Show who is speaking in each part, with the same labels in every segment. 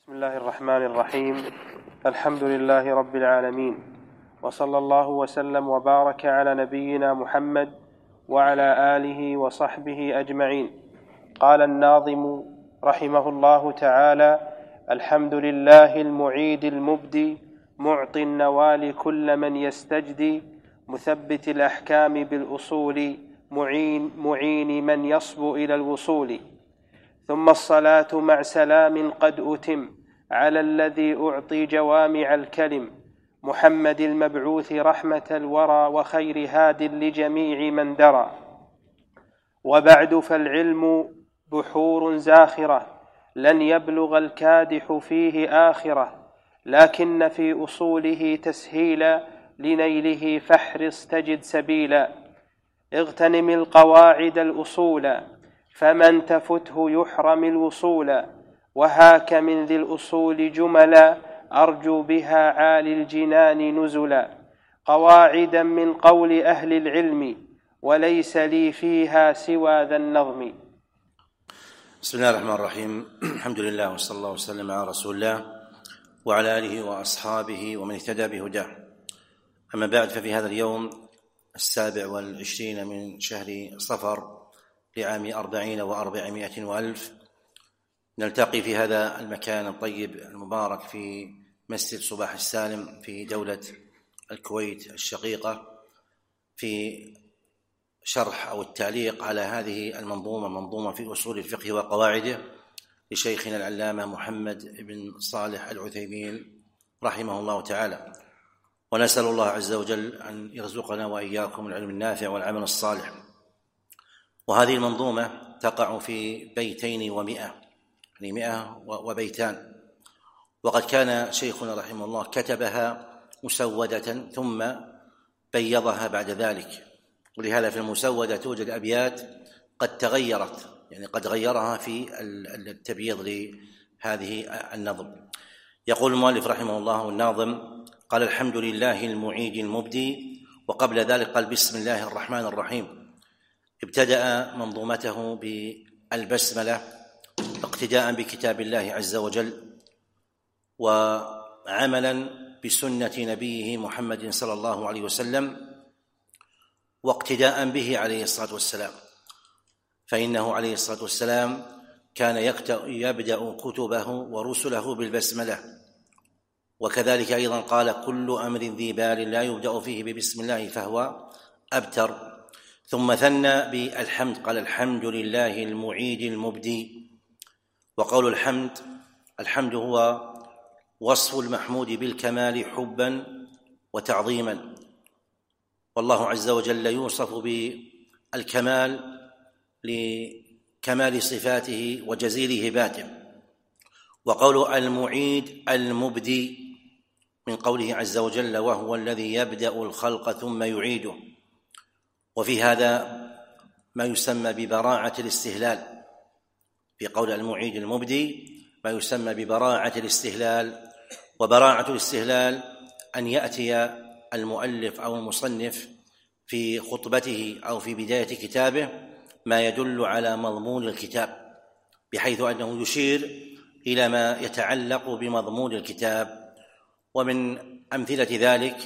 Speaker 1: بسم الله الرحمن الرحيم. الحمد لله رب العالمين، وصلى الله وسلم وبارك على نبينا محمد وعلى آله وصحبه أجمعين. قال الناظم رحمه الله تعالى: الحمد لله المعيد المبدي، معطي النوال كل من يستجدي، مثبت الأحكام بالأصول، معين من يصبو إلى الوصول. ثم الصلاة مع سلام قد أتم على الذي أعطي جوامع الكلم، محمد المبعوث رحمة الورى وخير هاد لجميع من درى. وبعد فالعلم بحور زاخرة، لن يبلغ الكادح فيه آخرة، لكن في أصوله تسهيلا، لنيله فاحرص تجد سبيلا. اغتنم القواعد الأصول، فمن تفته يحرم الوصول، وهاك من ذي الأصول جملا، أرجو بها عالي الجنان نزلا. قواعدا من قول أهل العلم، وليس لي فيها سوى ذا النظم.
Speaker 2: بسم الله الرحمن الرحيم. الحمد لله وصلى الله وسلم على رسول الله وعلى آله وأصحابه ومن اهتدى بهداه. أما بعد، ففي هذا اليوم 27 من شهر صفر لعام 40 و400 وألف نلتقي في هذا المكان الطيب المبارك في مسجد صباح السالم في دولة الكويت الشقيقة، في شرح أو التعليق على هذه المنظومة في أصول الفقه وقواعده لشيخنا العلامة محمد بن صالح العثيمين رحمه الله تعالى. ونسأل الله عز وجل أن يرزقنا وإياكم العلم النافع والعمل الصالح. وهذه المنظومة تقع في 200 يعني 100 وبيتان، وقد كان شيخنا رحمه الله كتبها مسودة ثم بيضها بعد ذلك، ولهذا في المسودة توجد أبيات قد تغيرت، يعني قد غيرها في التبييض لهذه النظم. يقول المؤلف رحمه الله والناظم: قال: الحمد لله المعيد المبدي، وقبل ذلك قال: بسم الله الرحمن الرحيم. ابتدأ منظومته بالبسملة اقتداء بكتاب الله عز وجل، وعملا بسنة نبيه محمد صلى الله عليه وسلم، واقتداء به عليه الصلاة والسلام، فإنه عليه الصلاة والسلام كان يبدأ كتبه ورسله بالبسملة. وكذلك أيضا قال: كل أمر ذي بال لا يبدأ فيه ببسم الله فهو أبتر. ثم ثنى بالحمد، قال: الحمد لله المعيد المبدي. وقول الحمد هو وصف المحمود بالكمال حبا وتعظيما، والله عز وجل يوصف بالكمال لكمال صفاته وجزيل هباته. وقول المعيد المبدي من قوله عز وجل: وهو الذي يبدأ الخلق ثم يعيده. وفي هذا ما يسمى ببراعة الاستهلال، في قول المعيد المبدي ما يسمى ببراعة الاستهلال. وبراعة الاستهلال أن يأتي المؤلف أو المصنف في خطبته أو في بداية كتابه ما يدل على مضمون الكتاب، بحيث أنه يشير إلى ما يتعلق بمضمون الكتاب. ومن أمثلة ذلك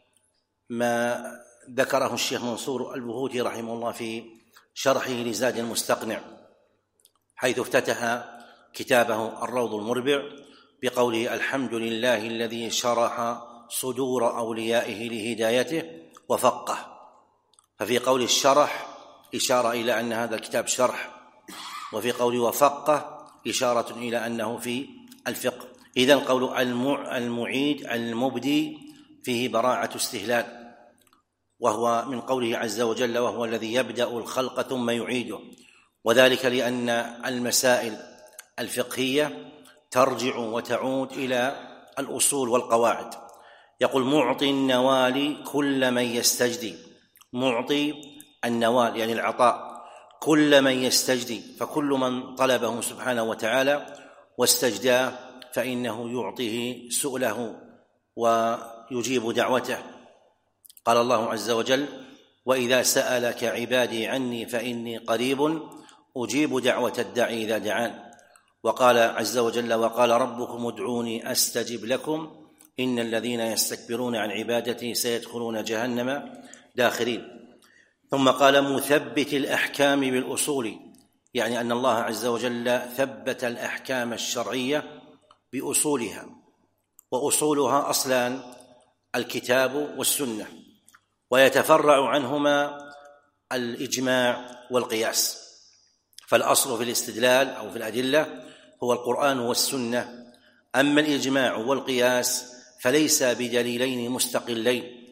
Speaker 2: ما ذكره الشيخ منصور البهوتي رحمه الله في شرحه لزاد المستقنع، حيث افتتح كتابه الروض المربع بقوله: الحمد لله الذي شرح صدور أوليائه لهدايته وفقه. ففي قول الشرح إشارة إلى أن هذا الكتاب شرح، وفي قول وفقه إشارة إلى أنه في الفقه. إذن قول المعيد المبدي فيه براعة استهلال، وهو من قوله عز وجل: وهو الذي يبدأ الخلق ثم يعيده. وذلك لأن المسائل الفقهية ترجع وتعود إلى الأصول والقواعد. يقول: معطي النوال كل من يستجدي. معطي النوال يعني العطاء، كل من يستجدي، فكل من طلبه سبحانه وتعالى واستجداه فإنه يعطيه سؤله ويجيب دعوته. قال الله عز وجل: وإذا سألك عبادي عني فإني قريب أجيب دعوة الداعي إذا دعان. وقال عز وجل: وقال ربكم ادعوني أستجب لكم إن الذين يستكبرون عن عبادتي سيدخلون جهنم داخرين. ثم قال: مثبت الأحكام بالأصول، يعني أن الله عز وجل ثبت الأحكام الشرعية بأصولها، وأصولها أصلان: الكتاب والسنة، ويتفرع عنهما الإجماع والقياس. فالأصل في الاستدلال أو في الأدلة هو القرآن والسنة، أما الإجماع والقياس فليس بدليلين مستقلين،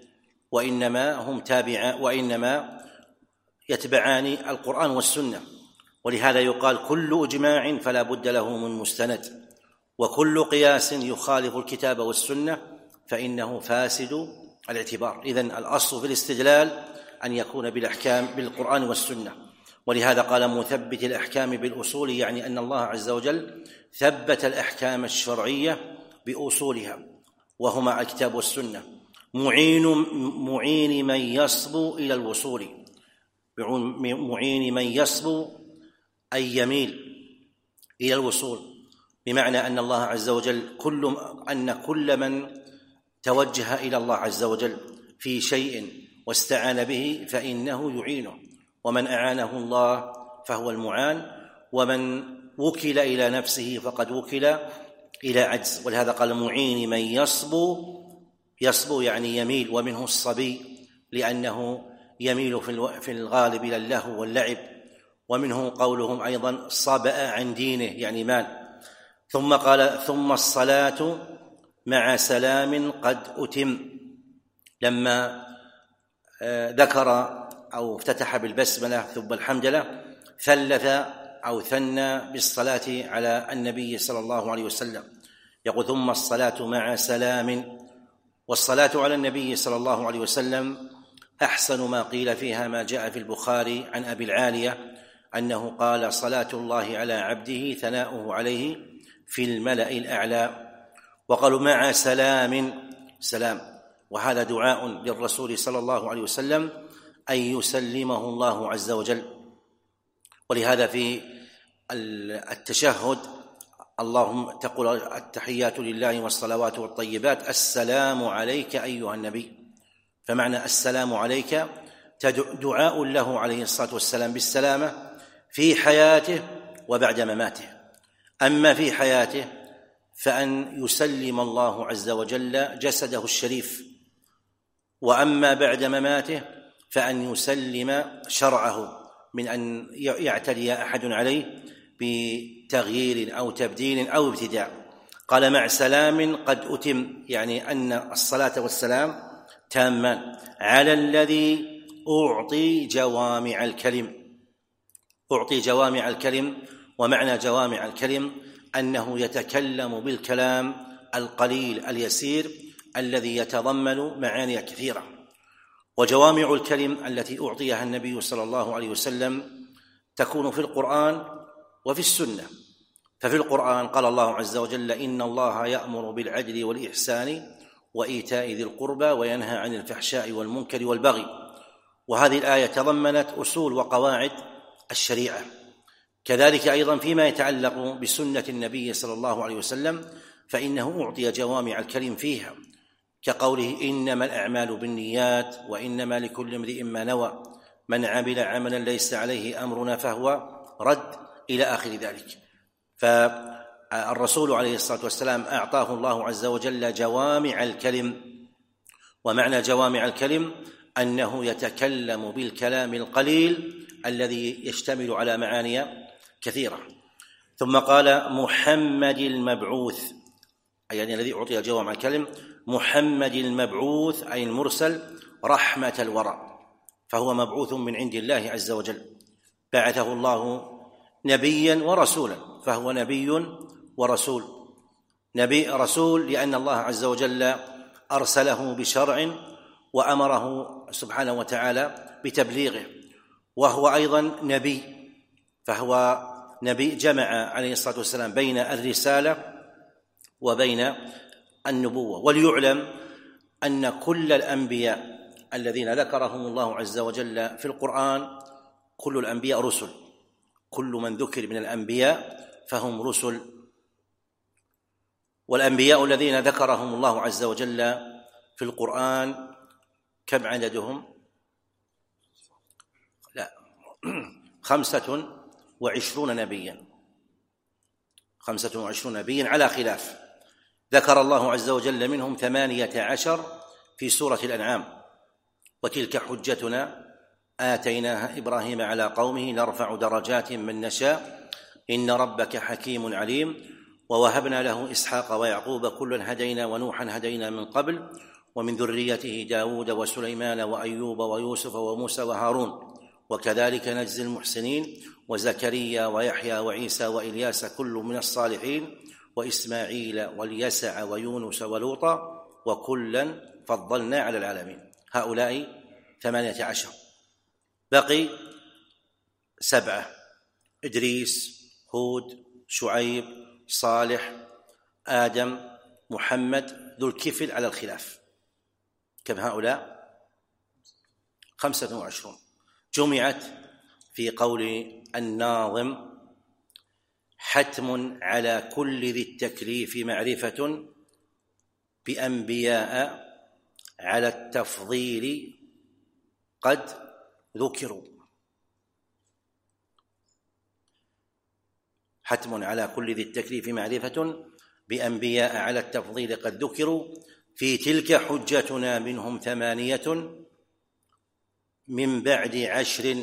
Speaker 2: وإنما يتبعان القرآن والسنة. ولهذا يقال: كل إجماع فلا بد له من مستند، وكل قياس يخالف الكتاب والسنة فإنه فاسد الاعتبار. إذن الأصل في الاستدلال أن يكون بالأحكام بالقرآن والسنة. ولهذا قال: مثبت الأحكام بالأصول، يعني أن الله عز وجل ثبت الأحكام الشرعية بأصولها، وهما الكتاب والسنة. معين من يصبو إلى الوصول، معين من يصبو أي يميل إلى الوصول، بمعنى أن الله عز وجل كل من توجه إلى الله عز وجل في شيء واستعان به فإنه يعينه، ومن أعانه الله فهو المعان، ومن وكل إلى نفسه فقد وكل إلى عجز. ولهذا قال: معين من يصبو يعني يميل، ومنه الصبي لأنه يميل في الغالب إلى اللهو واللعب، ومنه قولهم أيضا: صبأ عن دينه يعني مال. ثم قال: ثم الصلاة مع سلام قد أتم، لما ذكر أو افتتح بالبسملة ثم الحمدلة ثلث أو ثنى بالصلاة على النبي صلى الله عليه وسلم، يقول: ثم الصلاة مع سلام. والصلاة على النبي صلى الله عليه وسلم أحسن ما قيل فيها ما جاء في البخاري عن أبي العالية أنه قال: صلاة الله على عبده ثناؤه عليه في الملأ الأعلى. وقالوا: مع سلام، وهذا دعاء للرسول صلى الله عليه وسلم أن يسلمه الله عز وجل. ولهذا في التشهد اللهم تقول: التحيات لله والصلوات والطيبات السلام عليك أيها النبي. فمعنى السلام عليك دعاء له عليه الصلاة والسلام بالسلامة في حياته وبعد مماته. أما في حياته فأن يسلم الله عز وجل جسده الشريف، وأما بعد مماته فأن يسلم شرعه من أن يعتدي أحد عليه بتغيير أو تبديل أو ابتداع. قال: مع سلام قد أتم، يعني أن الصلاة والسلام تامان على الذي أعطي جوامع الكلم. ومعنى جوامع الكلم أنه يتكلم بالكلام القليل اليسير الذي يتضمن معاني كثيرة. وجوامع الكلم التي أعطيها النبي صلى الله عليه وسلم تكون في القرآن وفي السنة. ففي القرآن قال الله عز وجل: إن الله يأمر بالعدل والإحسان وإيتاء ذي القربى وينهى عن الفحشاء والمنكر والبغي. وهذه الآية تضمنت أصول وقواعد الشريعة. كذلك أيضا فيما يتعلق بسنة النبي صلى الله عليه وسلم فإنه أعطي جوامع الكلم فيها، كقوله: إنما الأعمال بالنيات وإنما لكل امرئ ما نوى، من عمل عملا ليس عليه أمرنا فهو رد، إلى آخر ذلك. فالرسول عليه الصلاة والسلام أعطاه الله عز وجل جوامع الكلم. ومعنى جوامع الكلم أنه يتكلم بالكلام القليل الذي يشتمل على معاني كثيرة. ثم قال: محمد المبعوث، يعني الذي أعطي جوامع الكلم، محمد المبعوث أي المرسل رحمة الورى، فهو مبعوث من عند الله عز وجل، بعثه الله نبيا ورسولا، فهو نبي ورسول. نبي رسول لأن الله عز وجل أرسله بشرع وأمره سبحانه وتعالى بتبليغه، وهو أيضا نبي، فهو نبي جمع عليه الصلاة والسلام بين الرسالة وبين النبوة. وليعلم أن كل الأنبياء الذين ذكرهم الله عز وجل في القرآن كل الأنبياء رسل، كل من ذكر من الأنبياء فهم رسل. والأنبياء الذين ذكرهم الله عز وجل في القرآن كم عددهم؟ 25 نبيا، 25 نبيا على خلاف. ذكر الله عز وجل منهم 18 في سورة الأنعام: وتلك حجتنا آتيناها إبراهيم على قومه نرفع درجات من نشاء إن ربك حكيم عليم. ووهبنا له إسحاق ويعقوب كلا هدينا ونوحا هدينا من قبل ومن ذريته داود وسليمان وأيوب ويوسف وموسى وهارون وكذلك نجزي المحسنين وزكريا ويحيى وعيسى وإلياس كل من الصالحين وإسماعيل واليسع ويونس ولوطا وكلا فضلنا على العالمين. هؤلاء 18. بقي 7: إدريس، هود، شعيب، صالح، آدم، محمد، ذو الكفل على الخلاف. كم هؤلاء؟ 25. جمعت في قول الناظم: حتم على كل ذي التكليف معرفة بأنبياء على التفضيل قد ذكروا. حتم على كل ذي التكليف معرفة بأنبياء على التفضيل قد ذكروا في تلك حجتنا منهم 8 من بعد 10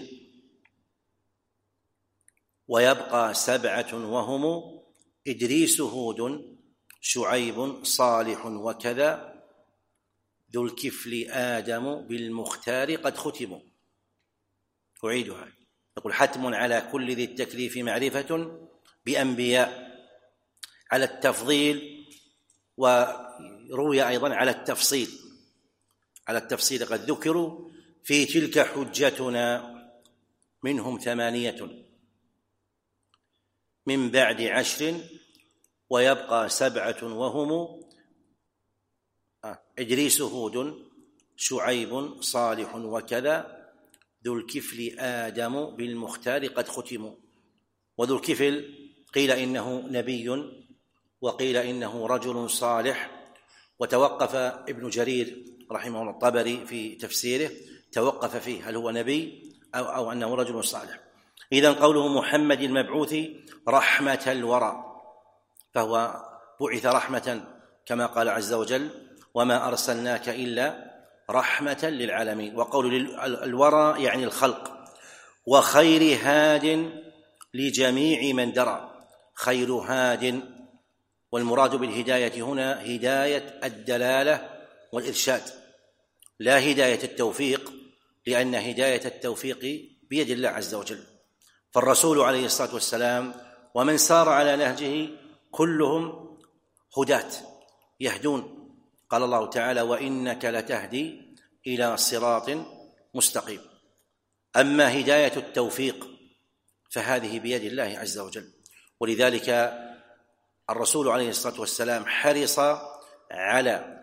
Speaker 2: ويبقى 7 وهم إدريس، هود، شعيب، صالح وكذا ذو الكفل آدم بالمختار قد ختموا. أعيدها. يقول: حتم على كل ذي التكليف معرفة بأنبياء على التفضيل، وروي أيضا على التفصيل. على التفصيل قد ذكروا في تلك حجتنا منهم 8 من بعد 10 ويبقى 7 وهم إدريس، هود، شعيب، صالح وكذا ذو الكفل آدم بالمختار قد ختموا. وذو الكفل قيل إنه نبي وقيل إنه رجل صالح، وتوقف ابن جرير رحمه الله الطبري في تفسيره، توقف فيه هل هو نبي أو أنه رجل صالح. إذن قوله محمد المبعوث رحمة الورى، فهو بعث رحمة كما قال عز وجل: وما أرسلناك إلا رحمة للعالمين. وقول الورى يعني الخلق. وخير هاد لجميع من درى. خير هاد، والمراد بالهداية هنا هداية الدلالة والإرشاد، لا هداية التوفيق، لأن هداية التوفيق بيد الله عز وجل. فالرسول عليه الصلاة والسلام ومن سار على نهجه كلهم هداة يهدون. قال الله تعالى: وإنك لتهدي إلى صراط مستقيم. أما هداية التوفيق فهذه بيد الله عز وجل. ولذلك الرسول عليه الصلاة والسلام حرص على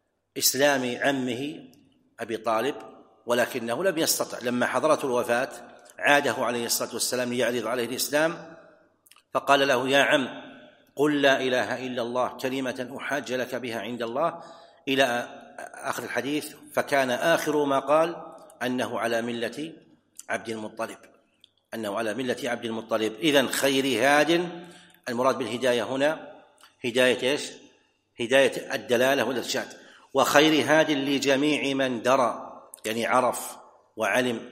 Speaker 2: إسلام عمه أبي طالب، ولكنه لم يستطع. لما حضرته الوفاة عاده عليه الصلاة والسلام ليعرض عليه الإسلام، فقال له: يا عم، قل لا إله إلا الله كلمة أحاج لك بها عند الله، إلى آخر الحديث. فكان آخر ما قال أنه على ملة عبد المطلب، أنه على ملة عبد المطلب. إذن خير هاد، المراد بالهداية هنا هداية إيش؟ هداية الدلالة والإرشاد. وخير هاد لجميع من درى، يعني عرف وعلم،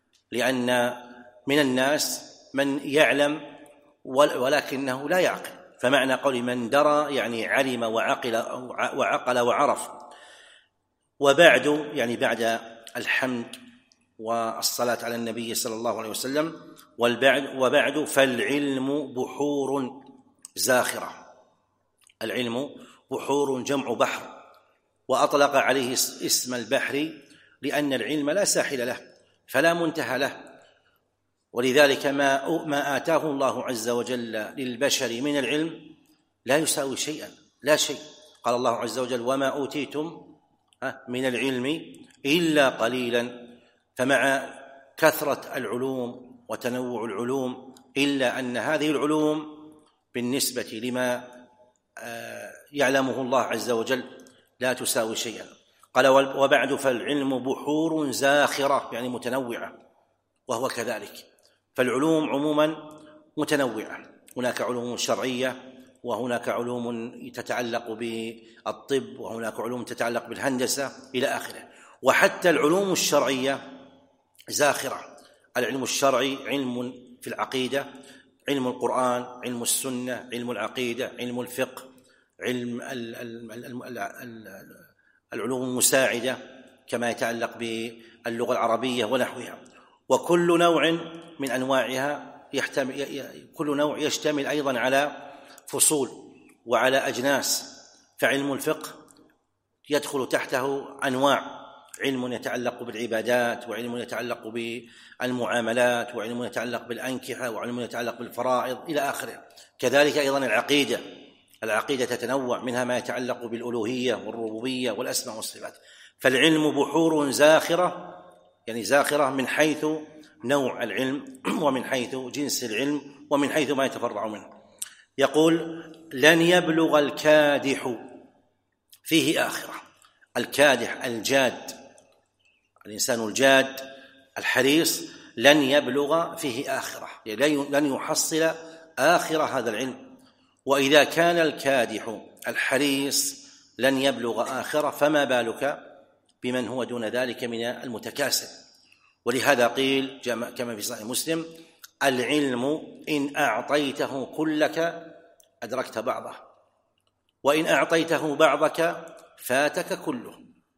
Speaker 2: لأن من الناس من يعلم ولكنه لا يعقل. فمعنى قول من درى يعني علم وعقل وعرف. وبعد يعني بعد الحمد والصلاة على النبي صلى الله عليه وسلم، وبعد فالعلم بحور زاخرة. العلم بحور جمع بحر، وأطلق عليه اسم البحر لأن العلم لا ساحل له فلا منتهى له. ولذلك ما آتاه الله عز وجل للبشر من العلم لا يساوي شيئا، لا شيء. قال الله عز وجل: وما أوتيتم من العلم إلا قليلا. فمع كثرة العلوم وتنوع العلوم إلا أن هذه العلوم بالنسبة لما يعلمه الله عز وجل لا تساوي شيئا. قال: وبعد فالعلم بحور زاخرة، يعني متنوعة، وهو كذلك. فالعلوم عموما متنوعة، هناك علوم شرعية، وهناك علوم تتعلق بالطب، وهناك علوم تتعلق بالهندسة إلى آخره. وحتى العلوم الشرعية زاخرة. العلم الشرعي علم في العقيدة، علم القرآن، علم السنة، علم العقيدة، علم الفقه، علم العلوم المساعدة كما يتعلق باللغة العربية ونحوها. وكل نوع من أنواعها كل نوع يشتمل أيضا على فصول وعلى أجناس. فعلم الفقه يدخل تحته أنواع: علم يتعلق بالعبادات، وعلم يتعلق بالمعاملات، وعلم يتعلق بالأنكحة، وعلم يتعلق بالفرائض إلى آخره. كذلك أيضا العقيدة تتنوع، منها ما يتعلق بالألوهية والربوبية والأسماء والصفات. فالعلم بحور زاخرة، يعني زاخرة من حيث نوع العلم، ومن حيث جنس العلم، ومن حيث ما يتفرع منه. يقول: لن يبلغ الكادح فيه آخرة. الكادح الجاد، الإنسان الجاد الحريص، لن يبلغ فيه آخرة، يعني لن يحصل آخر هذا العلم. وإذا كان الكادح الحريص لن يبلغ آخرة، فما بالك بمن هو دون ذلك من المتكاسل. ولهذا قيل كما في صحيح مسلم: العلم إن أعطيته كلك أدركت بعضه، وإن أعطيته بعضك فاتك كله.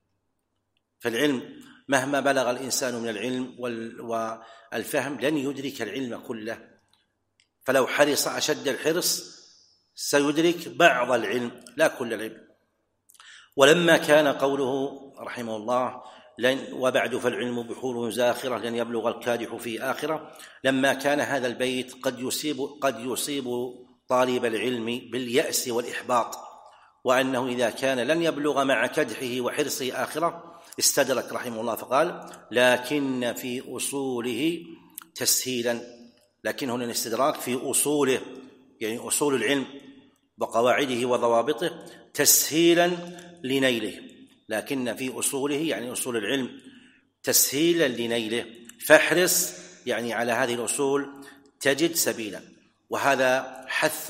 Speaker 2: فالعلم مهما بلغ الإنسان من العلم والفهم لن يدرك العلم كله، فلو حرص أشد الحرص سيدرك بعض العلم لا كل العلم. ولما كان قوله رحمه الله: وبعد فالعلم بحور زاخرة لن يبلغ الكادح في آخرة، لما كان هذا البيت قد يصيب طالب العلم باليأس والإحباط، وأنه إذا كان لن يبلغ مع كدحه وحرصه آخرة، استدرك رحمه الله فقال: لكن في أصوله تسهيلا. لكن هنا الاستدراك في أصوله، يعني أصول العلم وقواعده وضوابطه، تسهيلا لنيله. لكن في أصوله يعني أصول العلم تسهيلا لنيله، فاحرص يعني على هذه الأصول تجد سبيلا. وهذا حث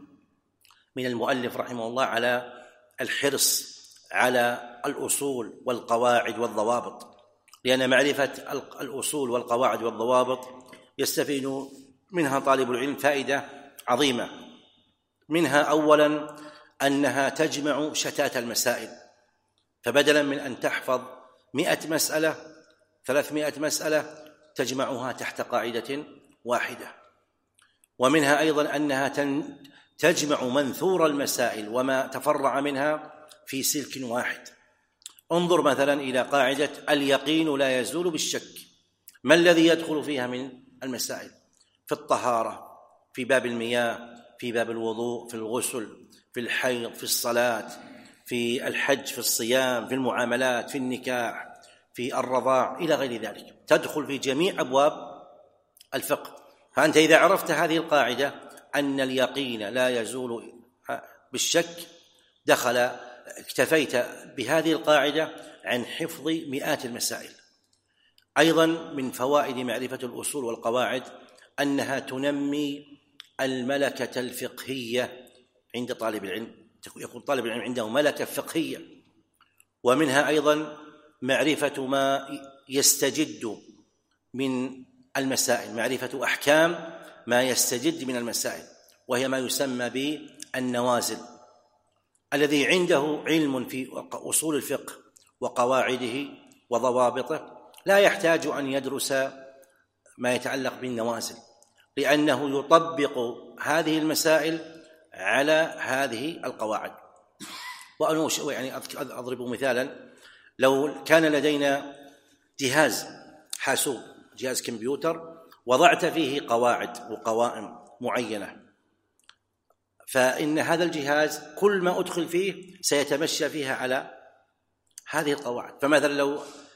Speaker 2: من المؤلف رحمه الله على الحرص على الأصول والقواعد والضوابط، لأن معرفة الأصول والقواعد والضوابط يستفيد منها طالب العلم فائدة عظيمة. منها أولا أنها تجمع شتات المسائل، فبدلا من أن تحفظ 100 مسألة 300 مسألة تجمعها تحت قاعدة واحدة. ومنها أيضا أنها تجمع منثور المسائل وما تفرع منها في سلك واحد. انظر مثلا إلى قاعدة اليقين لا يزول بالشك. ما الذي يدخل فيها من المسائل؟ في الطهارة، في باب المياه، في باب الوضوء، في الغسل، في الحيض، في الصلاة، في الحج، في الصيام، في المعاملات، في النكاح، في الرضاع إلى غير ذلك، تدخل في جميع أبواب الفقه. فأنت إذا عرفت هذه القاعدة أن اليقين لا يزول بالشك اكتفيت بهذه القاعدة عن حفظ مئات المسائل. أيضا من فوائد معرفة الأصول والقواعد أنها تنمي الملكة الفقهية عند طالب العلم، يكون طالب العلم عنده ملكة فقهية. ومنها أيضا معرفة ما يستجد من المسائل، معرفة أحكام ما يستجد من المسائل، وهي ما يسمى بالنوازل. الذي عنده علم في أصول الفقه وقواعده وضوابطه لا يحتاج أن يدرس ما يتعلق بالنوازل، لأنه يطبق هذه المسائل على هذه القواعد. وأنا يعني أضرب مثالا: لو كان لدينا جهاز حاسوب، جهاز كمبيوتر، وضعت فيه قواعد وقوائم معينة، فإن هذا الجهاز كل ما أدخل فيه سيتمشى فيها على هذه القواعد. فمثلا لو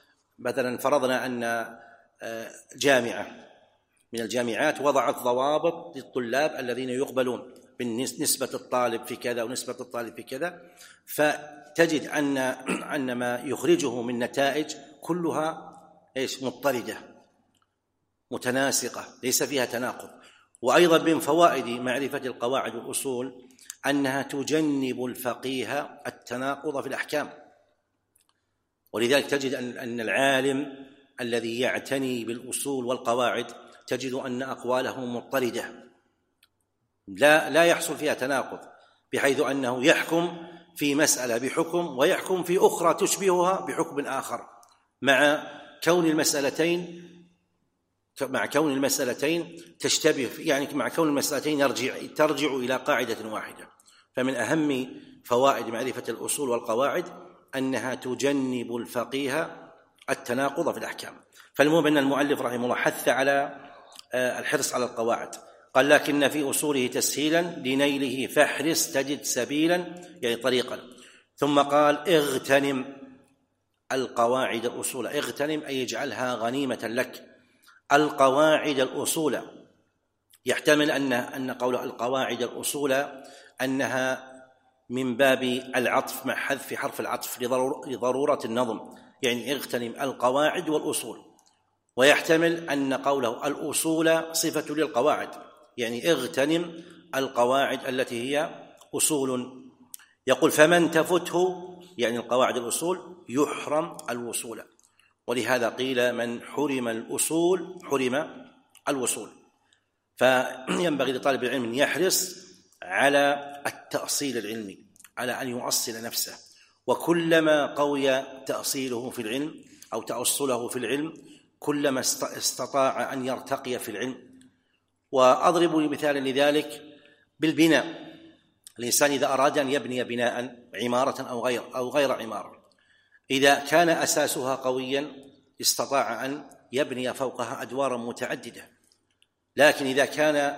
Speaker 2: فرضنا أن جامعة من الجامعات وضعت ضوابط للطلاب الذين يقبلون، بالنسبة الطالب في كذا ونسبة الطالب في كذا، فتجد أن ما يخرجه من نتائج كلها مضطردة متناسقة ليس فيها تناقض. وأيضا من فوائد معرفة القواعد والأصول أنها تجنب الفقيه التناقض في الأحكام، ولذلك تجد أن العالم الذي يعتني بالأصول والقواعد تجد أن أقواله مضطردة لا يحصل فيها تناقض، بحيث أنه يحكم في مسألة بحكم ويحكم في أخرى تشبهها بحكم آخر، مع كون المسألتين تشتبه، يعني مع كون المسألتين ترجع إلى قاعدة واحدة. فمن أهم فوائد معرفة الأصول والقواعد أنها تجنب الفقيه التناقض في الأحكام. فالمهم أن المؤلف رحمه الله حث على الحرص على القواعد، قال: لكن في أصوله تسهيلا لنيله فاحرص تجد سبيلا، يعني طريقا. ثم قال: اغتنم القواعد الأصول. اغتنم أي اجعلها غنيمة لك. القواعد الأصول يحتمل أن قول القواعد الأصول أنها من باب العطف مع حذف حرف العطف لضرورة النظم، يعني اغتنم القواعد والأصول. ويحتمل أن قوله الأصول صفة للقواعد، يعني اغتنم القواعد التي هي أصول. يقول: فمن تفته، يعني القواعد الأصول، يحرم الوصول. ولهذا قيل: من حرم الأصول حرم الوصول. فينبغي لطالب العلم أن يحرص على التأصيل العلمي، على أن يؤصل نفسه، وكلما قوي تأصيله في العلم أو تأصله في العلم كلما استطاع أن يرتقي في العلم. وأضرب مثالا لذلك بالبناء. الإنسان إذا أراد أن يبني بناء، عمارة أو غير عمارة، إذا كان أساسها قويا استطاع أن يبني فوقها أدوارا متعددة. لكن إذا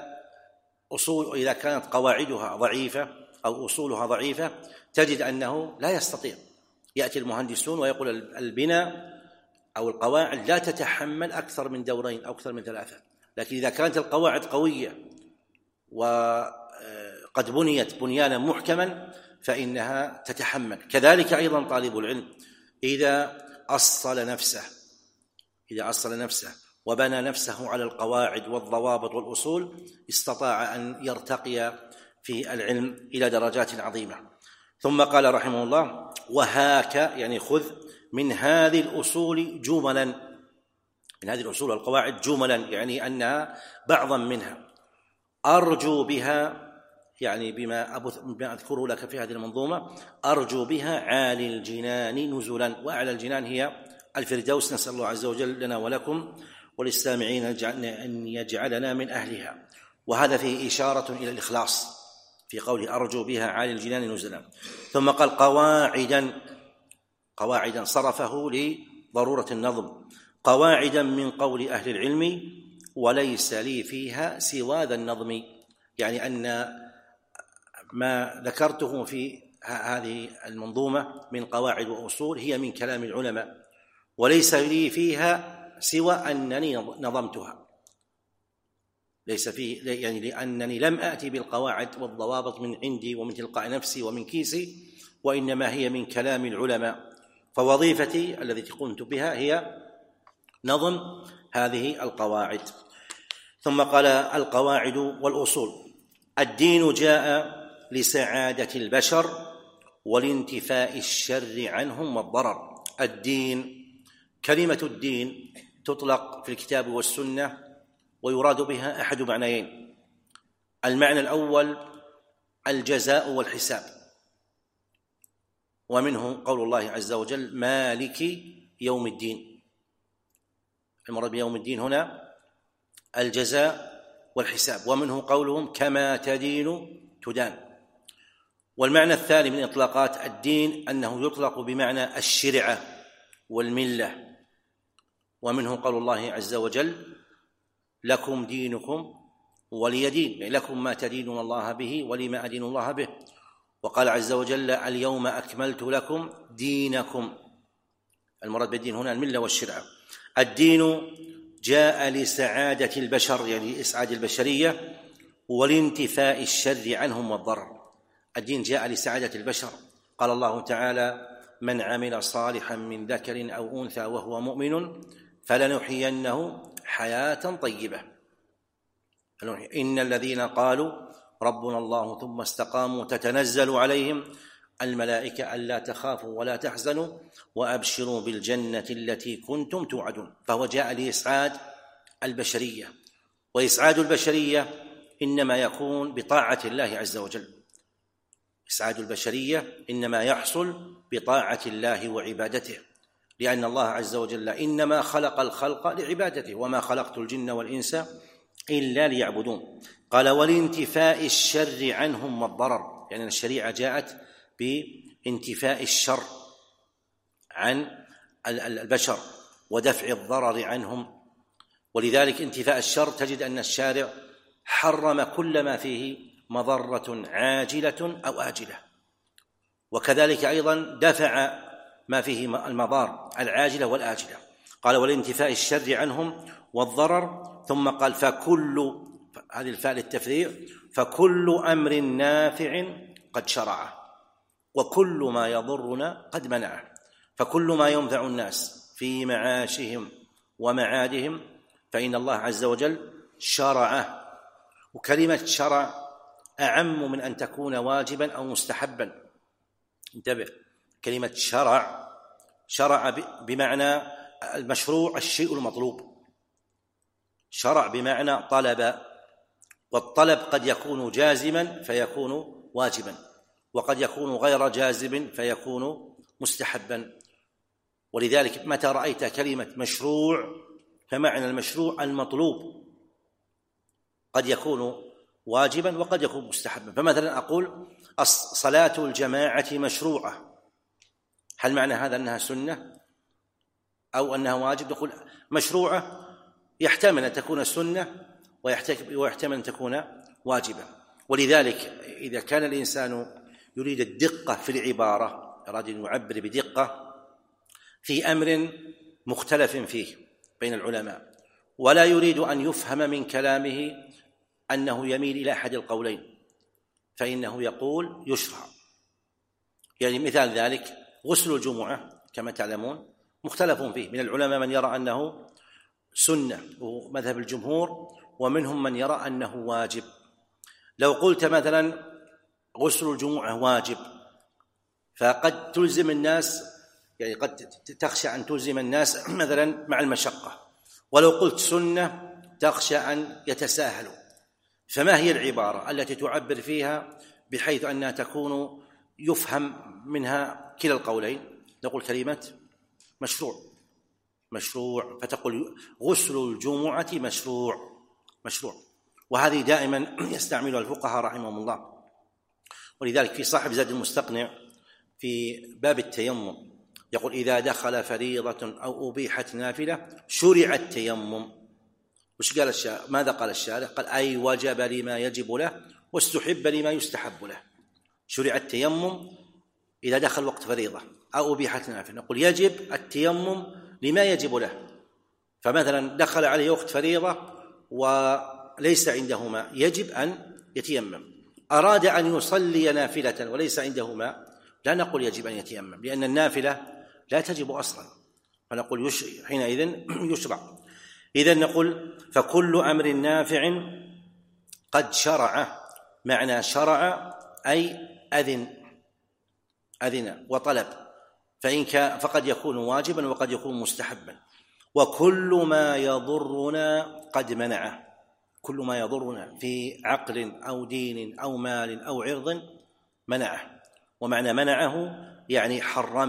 Speaker 2: كانت قواعدها ضعيفة أو أصولها ضعيفة تجد أنه لا يستطيع. يأتي المهندسون ويقول: البناء أو القواعد لا تتحمل أكثر من دورين أو أكثر من 3. لكن إذا كانت القواعد قوية وقد بنيت بنيانا محكما فإنها تتحمل. كذلك أيضا طالب العلم إذا أصل نفسه وبنى نفسه على القواعد والضوابط والأصول استطاع أن يرتقي في العلم إلى درجات عظيمة. ثم قال رحمه الله: وهاك، يعني خذ من هذه الأصول جملا، من هذه الأصول والقواعد جملا، يعني أنها بعضا منها أرجو بها، يعني بما أذكره لك في هذه المنظومة، أرجو بها عالي الجنان نزلا. وأعلى الجنان هي الفردوس، نسأل الله عز وجل لنا ولكم وللسامعين أن يجعلنا من أهلها. وهذا فيه إشارة إلى الإخلاص في قوله أرجو بها عالي الجنان نزلا. ثم قال: قواعدا صرفه لضرورة النظم، قواعدا من قول أهل العلم وليس لي فيها سوى ذا النظم، يعني أن ما ذكرته في هذه المنظومة من قواعد وأصول هي من كلام العلماء، وليس لي فيها سوى أنني نظمتها، ليس فيه، يعني لأنني لم آتي بالقواعد والضوابط من عندي ومن تلقاء نفسي ومن كيسي، وإنما هي من كلام العلماء. فوظيفتي التي قمت بها هي نظم هذه القواعد. ثم قال: القواعد والأصول. الدين جاء لسعادة البشر ولانتفاء الشر عنهم والضرر. الدين، كلمة الدين تطلق في الكتاب والسنة ويراد بها أحد معنيين: المعنى الأول الجزاء والحساب، ومنه قول الله عز وجل: مالك يوم الدين. المراد بيوم الدين هنا الجزاء والحساب، ومنه قولهم: كما تدين تدان. والمعنى الثاني من إطلاقات الدين أنه يطلق بمعنى الشريعة والملة، ومنه قول الله عز وجل: لكم دينكم ولي دين، يعني لكم ما تدينون الله به ولي ما أدين الله به. وقال عز وجل: اليوم أكملت لكم دينكم. المراد بالدين هنا الملة والشريعة. الدين جاء لسعادة البشر، يعني إسعاد البشرية، ولانتفاء الشر عنهم والضرر. الدين جاء لسعادة البشر. قال الله تعالى: من عمل صالحا من ذكر أو أنثى وهو مؤمن فلنحيينه حياة طيبة. إن الذين قالوا ربنا الله ثم استقاموا تتنزل عليهم الملائكة ألا تخافوا ولا تحزنوا وأبشروا بالجنة التي كنتم توعدون. فهو جاء لإسعاد البشرية، وإسعاد البشرية إنما يكون بطاعة الله عز وجل. إسعاد البشرية إنما يحصل بطاعة الله وعبادته، لأن الله عز وجل إنما خلق الخلق لعبادته: وما خلقت الجن والإنس إلا ليعبدون. قال: ولانتفاء الشر عنهم والضرر، يعني الشريعة جاءت بانتفاء الشر عن البشر ودفع الضرر عنهم. ولذلك انتفاء الشر تجد أن الشارع حرم كل ما فيه مضرة عاجلة أو آجلة، وكذلك أيضا دفع ما فيه المضار العاجلة والآجلة. قال: ولانتفاء الشر عنهم والضرر. ثم قال: فكل، هذه الفاء للتفريع، فكل أمر نافع قد شرعه وكل ما يضرنا قد منعه. فكل ما ينفع الناس في معاشهم ومعادهم فإن الله عز وجل شرعه. وكلمة شرع أعم من أن تكون واجبا أو مستحبا. انتبه، كلمة شرع بمعنى المشروع، الشيء المطلوب. شرع بمعنى طلب، والطلب قد يكون جازما فيكون واجبا، وقد يكون غير جازم فيكون مستحبا. ولذلك متى رأيت كلمة مشروع فمعنى المشروع المطلوب، قد يكون واجبا وقد يكون مستحبا. فمثلا أقول: صلاة الجماعة مشروعة، هل معنى هذا أنها سنة أو أنها واجب؟ نقول مشروعة يحتمل أن تكون سنة ويحتمل أن تكون واجبة. ولذلك إذا كان الإنسان يريد الدقة في العبارة، أراد أن يعبر بدقة في أمر مختلف فيه بين العلماء، ولا يريد أن يفهم من كلامه أنه يميل إلى أحد القولين، فإنه يقول يشرع. يعني مثال ذلك غسل الجمعة كما تعلمون مختلف فيه، من العلماء من يرى أنه سنة ومذهب الجمهور، ومنهم من يرى أنه واجب. لو قلت مثلا غسل الجمعة واجب فقد تلزم الناس، يعني قد تخشى أن تلزم الناس مثلا مع المشقة، ولو قلت سنة تخشى أن يتساهلوا. فما هي العبارة التي تعبر فيها بحيث أنها تكون يفهم منها كلا القولين؟ نقول كلمة مشروع، فتقول غسل الجمعة مشروع. وهذه دائما يستعملها الفقهاء رحمهم الله. ولذلك في صاحب زاد المستقنع في باب التيمم يقول: إذا دخل فريضة أو أبيحت نافلة شرع التيمم. وش قال الشارع؟ ماذا قال الشارع؟ قال: أي وجب لما يجب له واستحب لما يستحب له. شرع التيمم إذا دخل وقت فريضة أو أبيحت نافلة، نقول يجب التيمم لما يجب له. فمثلا دخل عليه وقت فريضة وليس عنده ماء، يجب أن يتيمم. أراد أن يصلي نافلة وليس عنده ماء، لا نقول يجب أن يتيمم، لأن النافلة لا تجب أصلا، فنقول حينئذ يشرع. إذن نقول: فكل أمر نافع قد شرع. معنى شرع أي أذن وطلب، فقد يكون واجبا وقد يكون مستحبا. وكل ما يضرنا قد منعه. كل ما يضرنا في عقل أو دين أو مال أو عرض منعه. ومعنى منعه يعني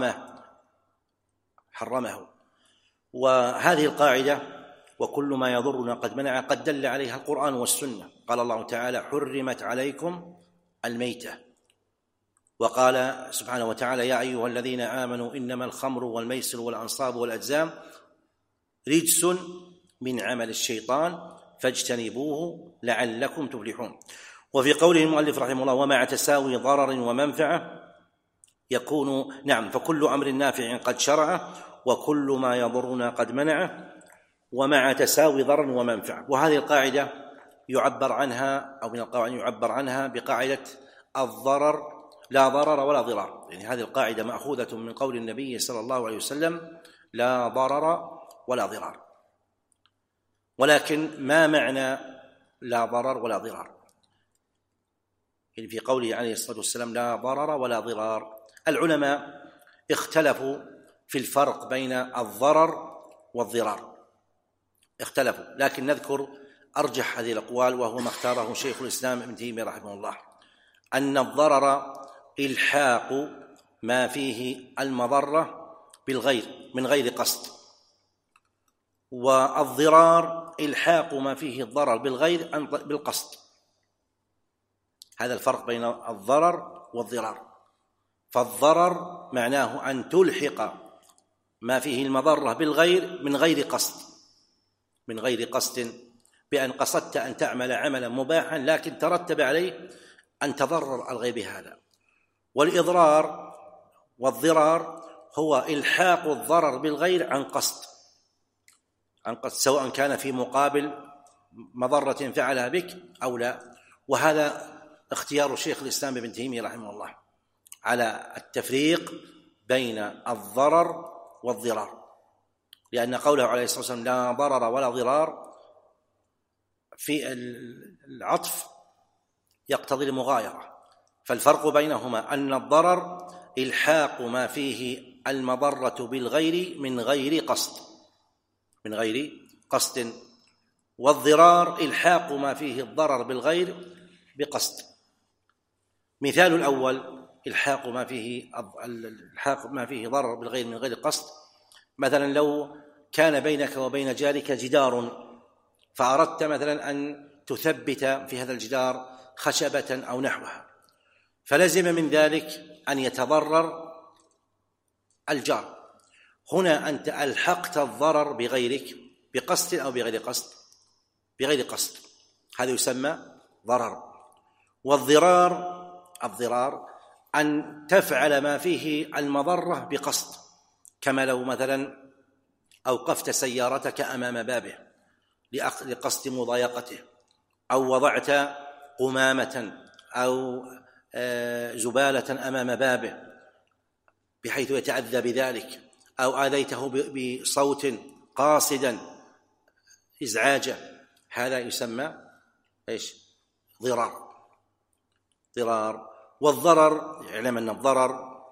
Speaker 2: حرمه. وهذه القاعدة وكل ما يضرنا قد منعه قد دل عليها القرآن والسنة. قال الله تعالى: حرمت عليكم الميتة. وقال سبحانه وتعالى: يا أيها الذين آمنوا إنما الخمر والميسر والأنصاب والأزلام رجس من عمل الشيطان فاجتنبوه لعلكم تفلحون. وفي قوله المؤلف رحمه الله: ومع تساوي ضرر ومنفعة يكون فكل أمر نافع قد شرعه وكل ما يضرنا قد منعه ومع تساوي ضرر ومنفعة. وهذه القاعدة يعبر عنها، أو من القواعد يعبر عنها بقاعدة الضرر لا ضرر ولا ضرار. يعني هذه القاعدة مأخوذة من قول النبي صلى الله عليه وسلم: لا ضرر ولا ضرار. ولكن ما معنى لا ضرر ولا ضرار؟ يعني في قوله عليه الصلاة والسلام: لا ضرر ولا ضرار، العلماء اختلفوا في الفرق بين الضرر والضرار، اختلفوا، لكن نذكر أرجح هذه الأقوال، وهو ما اختاره شيخ الإسلام ابن تيمية رحمه الله، أن الضرر إلحاق ما فيه المضرة بالغير من غير قصد، والضرار إلحاق ما فيه الضرر بالغير بالقصد. هذا الفرق بين الضرر والضرار. فالضرر معناه أن تلحق ما فيه المضرة بالغير من غير قصد، من غير قصد، بأن قصدت أن تعمل عملا مباحا لكن ترتب عليه أن تضرر الغير بهذا. والإضرار والضرار هو إلحاق الضرر بالغير عن قصد، سواء كان في مقابل مضرة فعلها بك أو لا. وهذا اختيار شيخ الإسلام ابن تيمية رحمه الله على التفريق بين الضرر والضرار، لأن قوله عليه الصلاة والسلام: لا ضرر ولا ضرار، في العطف يقتضي المغايرة. فالفرق بينهما أن الضرر إلحاق ما فيه المضرة بالغير من غير قصد، من غير قصد، والضرار إلحاق ما فيه الضرر بالغير بقصد. مثال الأول إلحاق ما فيه ضرر بالغير من غير قصد، مثلا لو كان بينك وبين جارك جدار، فأردت مثلا أن تثبت في هذا الجدار خشبة أو نحوها، فلزم من ذلك أن يتضرر الجار. هنا أنت ألحقت الضرر بغيرك بقصد أو بغير قصد؟ بغير قصد، هذا يسمى ضرر. والضرار أن تفعل ما فيه المضرة بقصد، كما لو مثلا أوقفت سيارتك أمام بابه لقصد مضايقته، أو وضعت قمامة أو زبالة أمام بابه بحيث يتأذى بذلك، أو آذيته بصوت قاصدا إزعاجه، هذا يسمى إيش؟ ضرار. والضرر، يعلم أن الضرر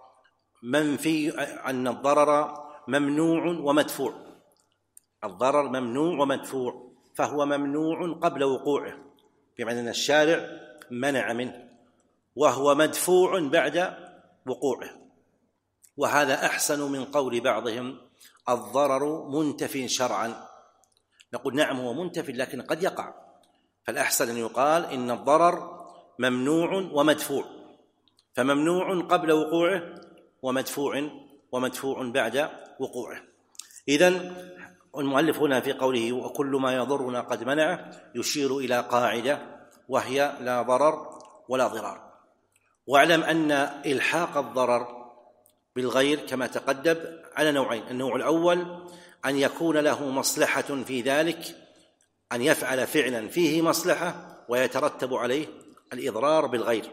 Speaker 2: ممنوع ومدفوع. الضرر ممنوع ومدفوع، فهو ممنوع قبل وقوعه، بمعنى أن الشارع منع منه، وهو مدفوع بعد وقوعه. وهذا أحسن من قول بعضهم: الضرر منتف شرعا. نقول نعم هو منتف، لكن قد يقع، فالأحسن أن يقال إن الضرر ممنوع ومدفوع، فممنوع قبل وقوعه ومدفوع بعد وقوعه. إذن المؤلف هنا في قوله: وكل ما يضرنا قد منعه، يشير إلى قاعدة، وهي لا ضرر ولا ضرار. واعلم أن إلحاق الضرر بالغير كما تقدم على نوعين: النوع الأول أن يكون له مصلحة في ذلك، أن يفعل فعلا فيه مصلحة ويترتب عليه الإضرار بالغير.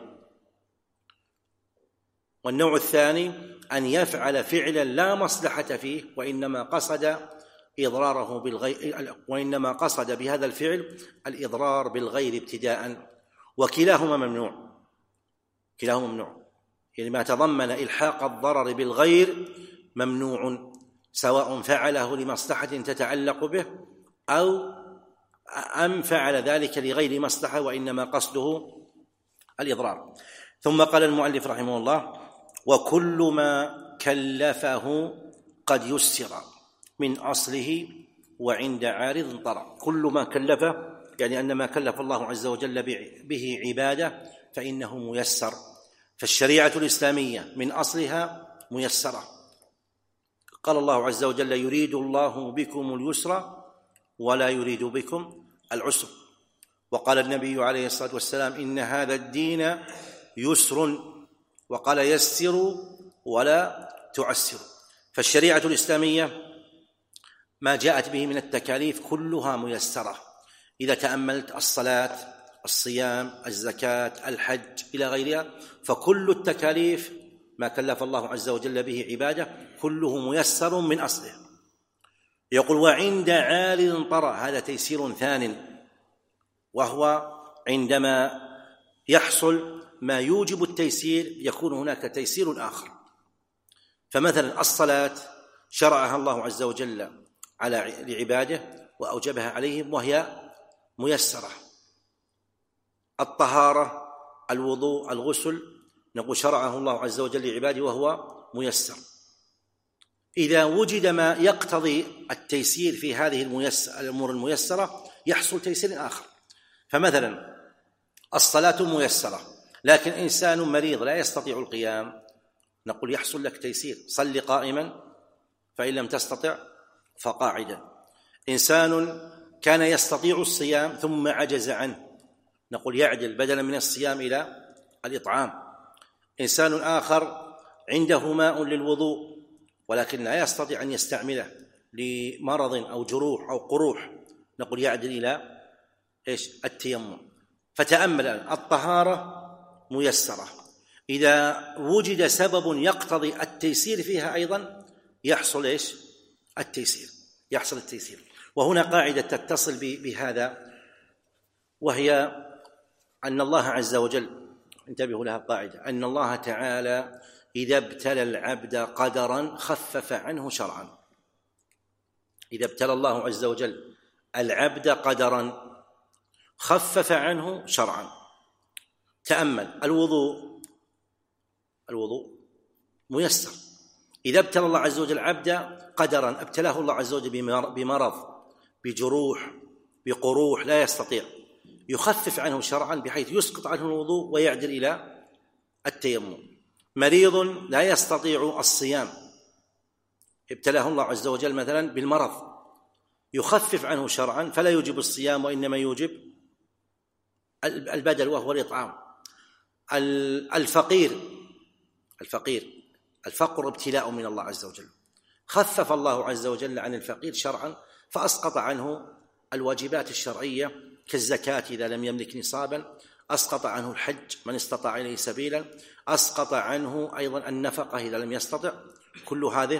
Speaker 2: والنوع الثاني أن يفعل فعلا لا مصلحة فيه، وإنما قصد إضراره بالغير، وإنما قصد بهذا الفعل الإضرار بالغير ابتداء، وكلاهما ممنوع. يعني ما تضمن إلحاق الضرر بالغير ممنوع، سواء فعله لمصلحة تتعلق به أو أم فعل ذلك لغير مصلحة وإنما قصده الإضرار. ثم قال المؤلف رحمه الله: وكل ما كلفه قد يسر من أصله وعند عارض طرأ. كل ما كلفه يعني أن ما كلف الله عز وجل به عباده فإنه ميسر. فالشريعة الإسلامية من أصلها ميسرة. قال الله عز وجل: يريد الله بكم اليسر ولا يريد بكم العسر. وقال النبي عليه الصلاة والسلام: إن هذا الدين يسر، وقال: يسروا ولا تعسروا. فالشريعة الإسلامية ما جاءت به من التكاليف كلها ميسرة، إذا تأملت الصلاة، الصيام، الزكاة، الحج إلى غيرها، فكل التكاليف ما كلف الله عز وجل به عباده كله ميسر من أصله. يقول وعند عارض طرأ، هذا تيسير ثان، وهو عندما يحصل ما يوجب التيسير يكون هناك تيسير آخر. فمثلا الصلاة شرعها الله عز وجل لعباده وأوجبها عليهم وهي ميسرة. الطهارة، الوضوء، الغسل، نقول شرعه الله عز وجل لعباده وهو ميسر. إذا وجد ما يقتضي التيسير في هذه الأمور الميسرة يحصل تيسير آخر. فمثلا الصلاة ميسرة، لكن إنسان مريض لا يستطيع القيام، نقول يحصل لك تيسير، صل قائما فإن لم تستطع فقاعدا. إنسان كان يستطيع الصيام ثم عجز عنه، نقول يعدل بدلا من الصيام إلى الإطعام. إنسان آخر عنده ماء للوضوء ولكن لا يستطيع أن يستعمله لمرض أو جروح أو قروح، نقول يعدل إلى التيمم. فتأمل الطهارة ميسرة، إذا وجد سبب يقتضي التيسير فيها أيضا يحصل التيسير. وهنا قاعدة تتصل بهذا، وهي أن الله عز وجل، انتبهوا لها قاعدة، أن الله تعالى إذا ابتلى العبد قدرا خفف عنه شرعا. إذا ابتلى الله عز وجل العبد قدرا خفف عنه شرعا. تأمل الوضوء ميسر، إذا ابتلى الله عز وجل عبدا قدرا، ابتلاه الله عز وجل بمرض، بجروح، بقروح لا يستطيع، يخفف عنه شرعا بحيث يسقط عنه الوضوء ويعدل إلى التيمم. مريض لا يستطيع الصيام، ابتلاه الله عز وجل مثلا بالمرض، يخفف عنه شرعا فلا يوجب الصيام وإنما يوجب البدل وهو الإطعام. الفقر ابتلاء من الله عز وجل، خفف الله عز وجل عن الفقير شرعا فأسقط عنه الواجبات الشرعية كالزكاة إذا لم يملك نصابا، أسقط عنه الحج من استطاع إليه سبيلا، أسقط عنه أيضا النفقة إذا لم يستطع. كل هذه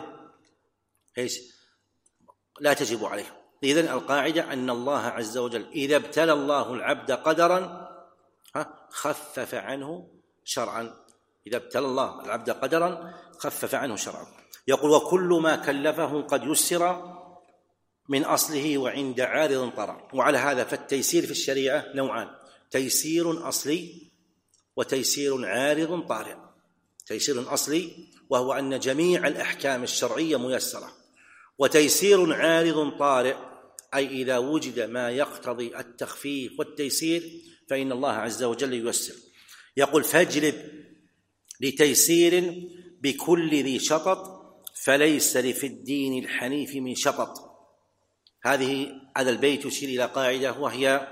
Speaker 2: لا تجب عليه. إذن القاعدة أن الله عز وجل إذا ابتلى الله العبد قدرا خفف عنه شرعا. إذا ابتلى الله العبد قدرا خفف عنه شرعا. يقول وكل ما كلفه قد يسر من أصله وعند عارض طرأ. وعلى هذا فالتيسير في الشريعة نوعان: تيسير أصلي وتيسير عارض طارئ. تيسير أصلي وهو أن جميع الأحكام الشرعية ميسرة، وتيسير عارض طارئ أي إذا وجد ما يقتضي التخفيف والتيسير فإن الله عز وجل ييسر. يقول فاجلب لتيسير بكل ذي شطط فليس في الدين الحنيف من شطط. هذا البيت يشير إلى قاعدة وهي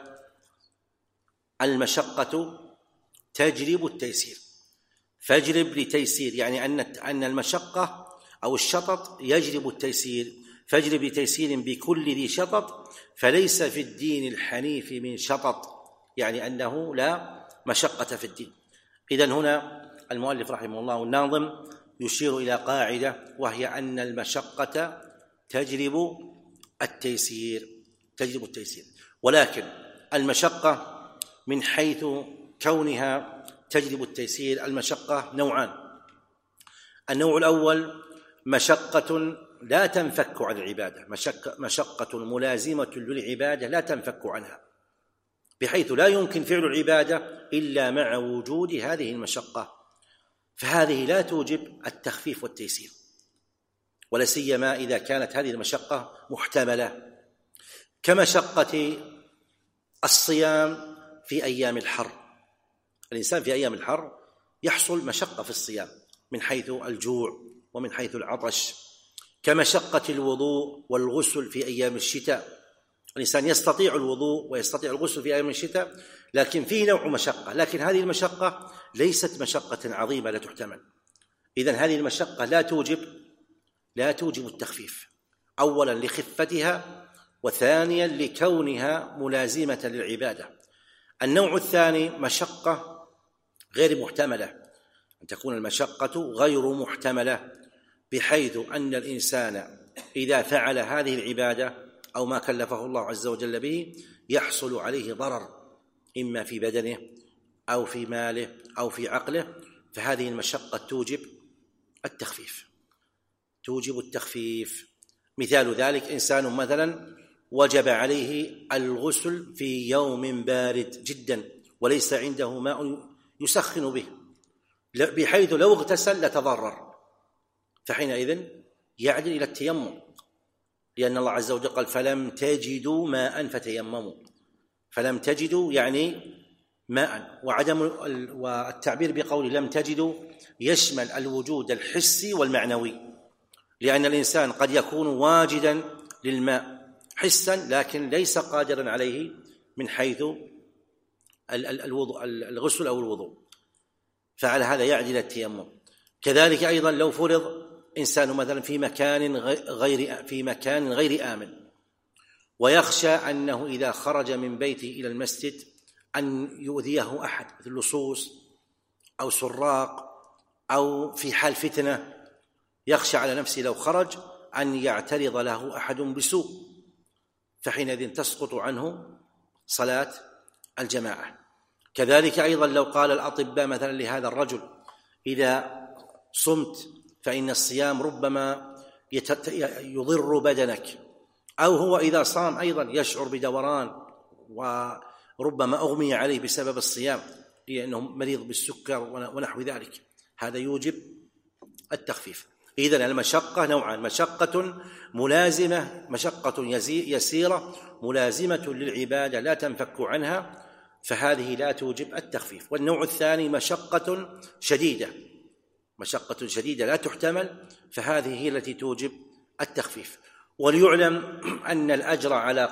Speaker 2: المشقة تجلب التيسير. فاجلب لتيسير يعني أن المشقة أو الشطط يجلب التيسير. فاجلب لتيسير بكل ذي شطط فليس في الدين الحنيف من شطط، يعني أنه لا مشقة في الدين. إذن هنا المؤلف رحمه الله الناظم يشير إلى قاعدة وهي أن المشقة تجلب التيسير. ولكن المشقة من حيث كونها تجلب التيسير المشقة نوعان: النوع الأول مشقة لا تنفك عن العبادة، مشقة ملازمة للعبادة لا تنفك عنها، بحيث لا يمكن فعل العبادة إلا مع وجود هذه المشقة، فهذه لا توجب التخفيف والتيسير، ولا سيما إذا كانت هذه المشقة محتملة، كمشقة الصيام في أيام الحر. الإنسان في أيام الحر يحصل مشقة في الصيام من حيث الجوع ومن حيث العطش، كمشقة الوضوء والغسل في أيام الشتاء. الإنسان يستطيع الوضوء ويستطيع الغسل في أيام الشتاء لكن فيه نوع مشقة، لكن هذه المشقة ليست مشقة عظيمة لا تحتمل. إذن هذه المشقة لا توجب التخفيف، أولا لخفتها وثانيا لكونها ملازمة للعبادة. النوع الثاني مشقة غير محتملة، أن تكون المشقة غير محتملة، بحيث أن الإنسان إذا فعل هذه العبادة أو ما كلفه الله عز وجل به يحصل عليه ضرر، إما في بدنه أو في ماله أو في عقله، فهذه المشقة توجب التخفيف. مثال ذلك إنسان مثلا وجب عليه الغسل في يوم بارد جدا وليس عنده ماء يسخن به، بحيث لو اغتسل لتضرر، فحينئذ يعدل إلى التيمم، لأن الله عز وجل قال فلم تجدوا ماء فتيمموا. فلم تجدوا يعني ماء، والتعبير بقول لم تجدوا يشمل الوجود الحسي والمعنوي، لأن الإنسان قد يكون واجدا للماء حسا لكن ليس قادرا عليه من حيث الغسل أو الوضوء، فعلى هذا يعدل التيمم. كذلك أيضا لو فرض إنسان مثلا في مكان غير آمن، ويخشى أنه إذا خرج من بيته إلى المسجد أن يؤذيه أحد، مثل اللصوص أو سراق أو في حال فتنة، يخشى على نفسه لو خرج أن يعترض له أحد بسوء، فحينئذ تسقط عنه صلاة الجماعة. كذلك أيضا لو قال الأطباء مثلا لهذا الرجل إذا صمت فإن الصيام ربما يضر بدنك، أو هو إذا صام أيضا يشعر بدوران وربما أغمي عليه بسبب الصيام لأنه مريض بالسكر ونحو ذلك، هذا يوجب التخفيف. إذن المشقة نوعان: مشقة ملازمة، مشقة يسيرة ملازمة للعبادة لا تنفك عنها، فهذه لا توجب التخفيف. والنوع الثاني مشقة شديدة لا تحتمل، فهذه هي التي توجب التخفيف. وليعلم أن الأجر على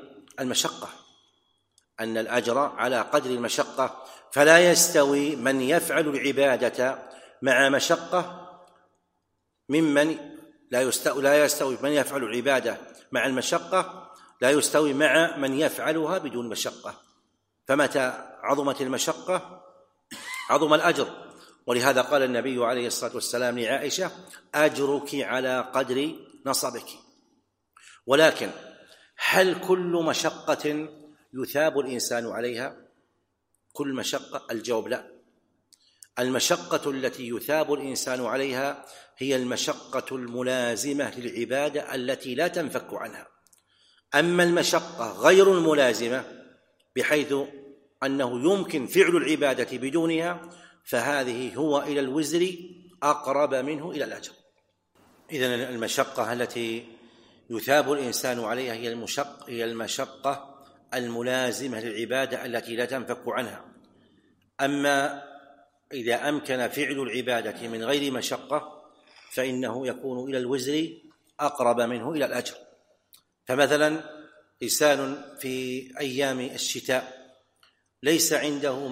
Speaker 2: قدر المشقة، فلا يستوي من يفعل العبادة مع مشقة ممن لا يستوي من يفعل العبادة مع المشقة لا يستوي مع من يفعلها بدون مشقة، فمتى عظمت المشقة عظم الأجر. ولهذا قال النبي عليه الصلاة والسلام لعائشة: أجرك على قدر نصبك. ولكن هل كل مشقة يثاب الإنسان عليها؟ كل مشقة؟ الجواب لا. المشقة التي يثاب الإنسان عليها هي المشقة الملازمة للعبادة التي لا تنفك عنها. أما المشقة غير الملازمة بحيث أنه يمكن فعل العبادة بدونها، فهذه هو إلى الوزر أقرب منه إلى الأجر. إذن المشقة التي يثاب الإنسان عليها هي المشقة الملازمة للعبادة التي لا تنفك عنها. أما إذا أمكن فعل العبادة من غير مشقة فإنه يكون إلى الوزر أقرب منه إلى الأجر. فمثلا إنسان في أيام الشتاء ليس عنده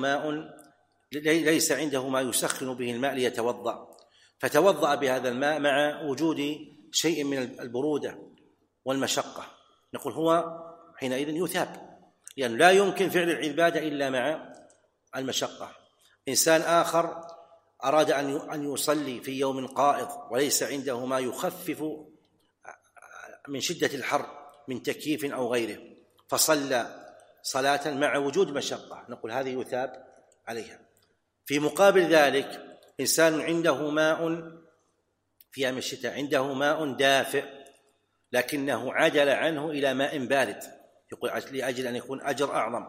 Speaker 2: ما يسخن به الماء ليتوضأ، فتوضأ بهذا الماء مع وجود شيء من البرودة والمشقة، نقول هو حينئذ يثاب، لأن لا يمكن فعل العبادة إلا مع المشقة. إنسان آخر أراد أن يصلي في يوم قائض وليس عنده ما يخفف من شدة الحر من تكييف أو غيره، فصلى صلاة مع وجود مشقة، نقول هذه يثاب عليها. في مقابل ذلك إنسان عنده ماء في أيام الشتاء، عنده ماء دافئ لكنه عدل عنه إلى ماء بارد، يقول لأجل أن يكون أجر أعظم،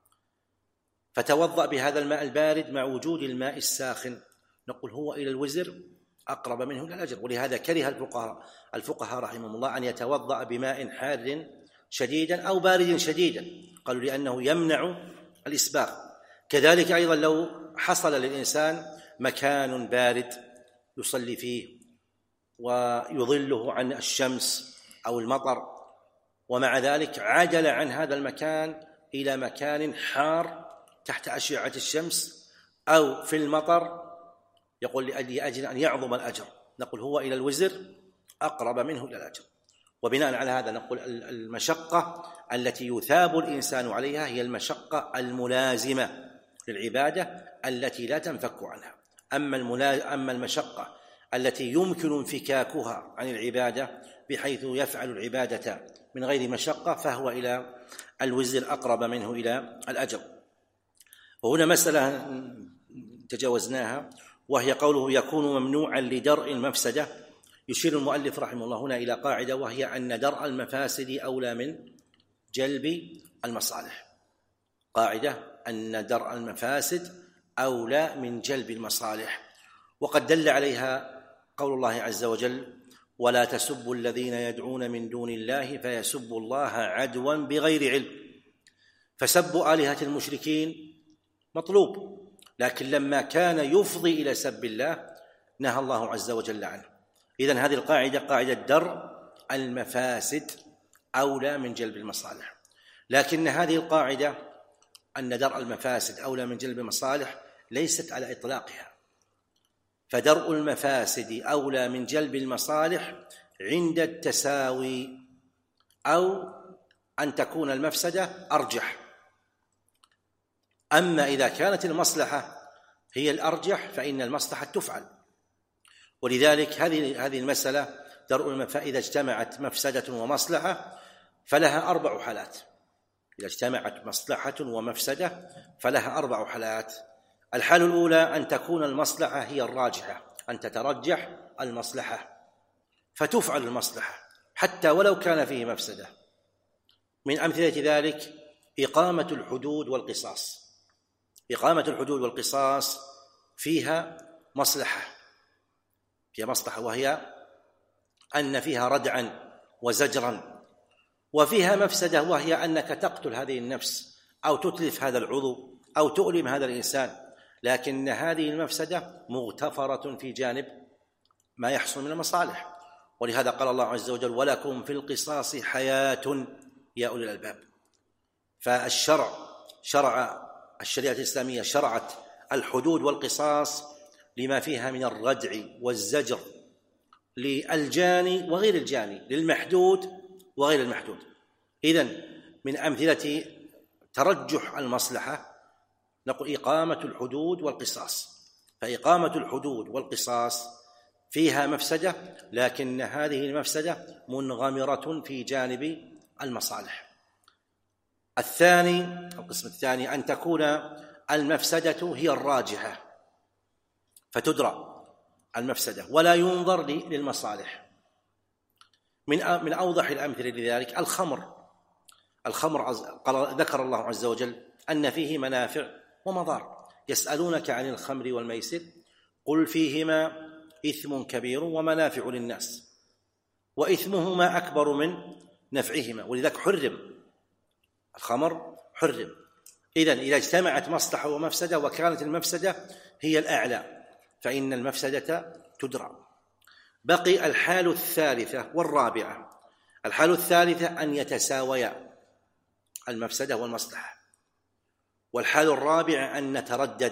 Speaker 2: فتوضأ بهذا الماء البارد مع وجود الماء الساخن، نقول هو إلى الوزر أقرب منه إلى الأجر. ولهذا كره الفقهاء رحمهم الله أن يتوضأ بماء حار شديدا أو بارد شديدا، قالوا لأنه يمنع الإسباغ. كذلك أيضا لو حصل للإنسان مكان بارد يصلي فيه ويظله عن الشمس أو المطر، ومع ذلك عدل عن هذا المكان إلى مكان حار تحت أشعة الشمس أو في المطر، يقول لأجل أن يعظم الأجر، نقول هو إلى الوزر أقرب منه إلى الأجر. وبناء على هذا نقول المشقة التي يثاب الإنسان عليها هي المشقة الملازمة للعبادة التي لا تنفك عنها. أما المشقة التي يمكن انفكاكها عن العبادة بحيث يفعل العبادة من غير مشقة فهو إلى الوزر الأقرب منه إلى الأجر. وهنا مسألة تجاوزناها، وهي قوله يكون ممنوعا لدرء المفسدة. يشير المؤلف رحمه الله هنا إلى قاعدة، وهي أن درء المفاسد أولى من جلب المصالح. قاعدة أن درء المفاسد أولى من جلب المصالح، وقد دل عليها قول الله عز وجل: ولا تسبوا الذين يدعون من دون الله فيسبوا الله عدوا بغير علم. فسب آلهة المشركين مطلوب، لكن لما كان يفضي إلى سب الله نهى الله عز وجل عنه. إذن هذه القاعدة قاعدة درء المفاسد أولى من جلب المصالح، لكن هذه القاعدة أن درء المفاسد أولى من جلب المصالح ليست على إطلاقها. فدرء المفاسد أولى من جلب المصالح عند التساوي، أو أن تكون المفسدة أرجح. أما إذا كانت المصلحة هي الأرجح فإن المصلحة تفعل. ولذلك هذه المسألة درء إذا اجتمعت مفسدة ومصلحة فلها 4 حالات. إذا اجتمعت مصلحة ومفسدة فلها 4 حالات. الحالة الأولى أن تكون المصلحة هي الراجحة، أن تترجح المصلحة فتفعل المصلحة حتى ولو كان فيه مفسدة. من أمثلة ذلك إقامة الحدود والقصاص. إقامة الحدود والقصاص فيها مصلحة، وهي أن فيها ردعا وزجرا، وفيها مفسدة وهي أنك تقتل هذه النفس أو تتلف هذا العضو أو تؤلم هذا الإنسان، لكن هذه المفسدة مغتفرة في جانب ما يحصل من المصالح. ولهذا قال الله عز وجل: ولكم في القصاص حياة يا أولي الألباب. الشريعة الإسلامية شرعت الحدود والقصاص لما فيها من الردع والزجر للجاني وغير الجاني، للمحدود وغير المحدود. إذن من أمثلة ترجح المصلحة نقول إقامة الحدود والقصاص. فإقامة الحدود والقصاس فيها مفسدة، لكن هذه المفسدة منغمرة في جانب المصالح. القسم الثاني أن تكون المفسدة هي الراجحة فتدرى المفسدة ولا ينظر للمصالح. من أوضح الأمثلة لذلك الخمر ذكر الله عز وجل أن فيه منافع ومضار. يسألونك عن الخمر والميسر قل فيهما إثم كبير ومنافع للناس وإثمهما أكبر من نفعهما، ولذلك الخمر حرم. إذن إذا اجتمعت مصلحة ومفسدة وكانت المفسدة هي الأعلى فإن المفسدة تدرى. بقي الحال الثالثة والرابعة. الحال الثالثة أن يتساويا المفسدة والمصلحة، والحال الرابع أن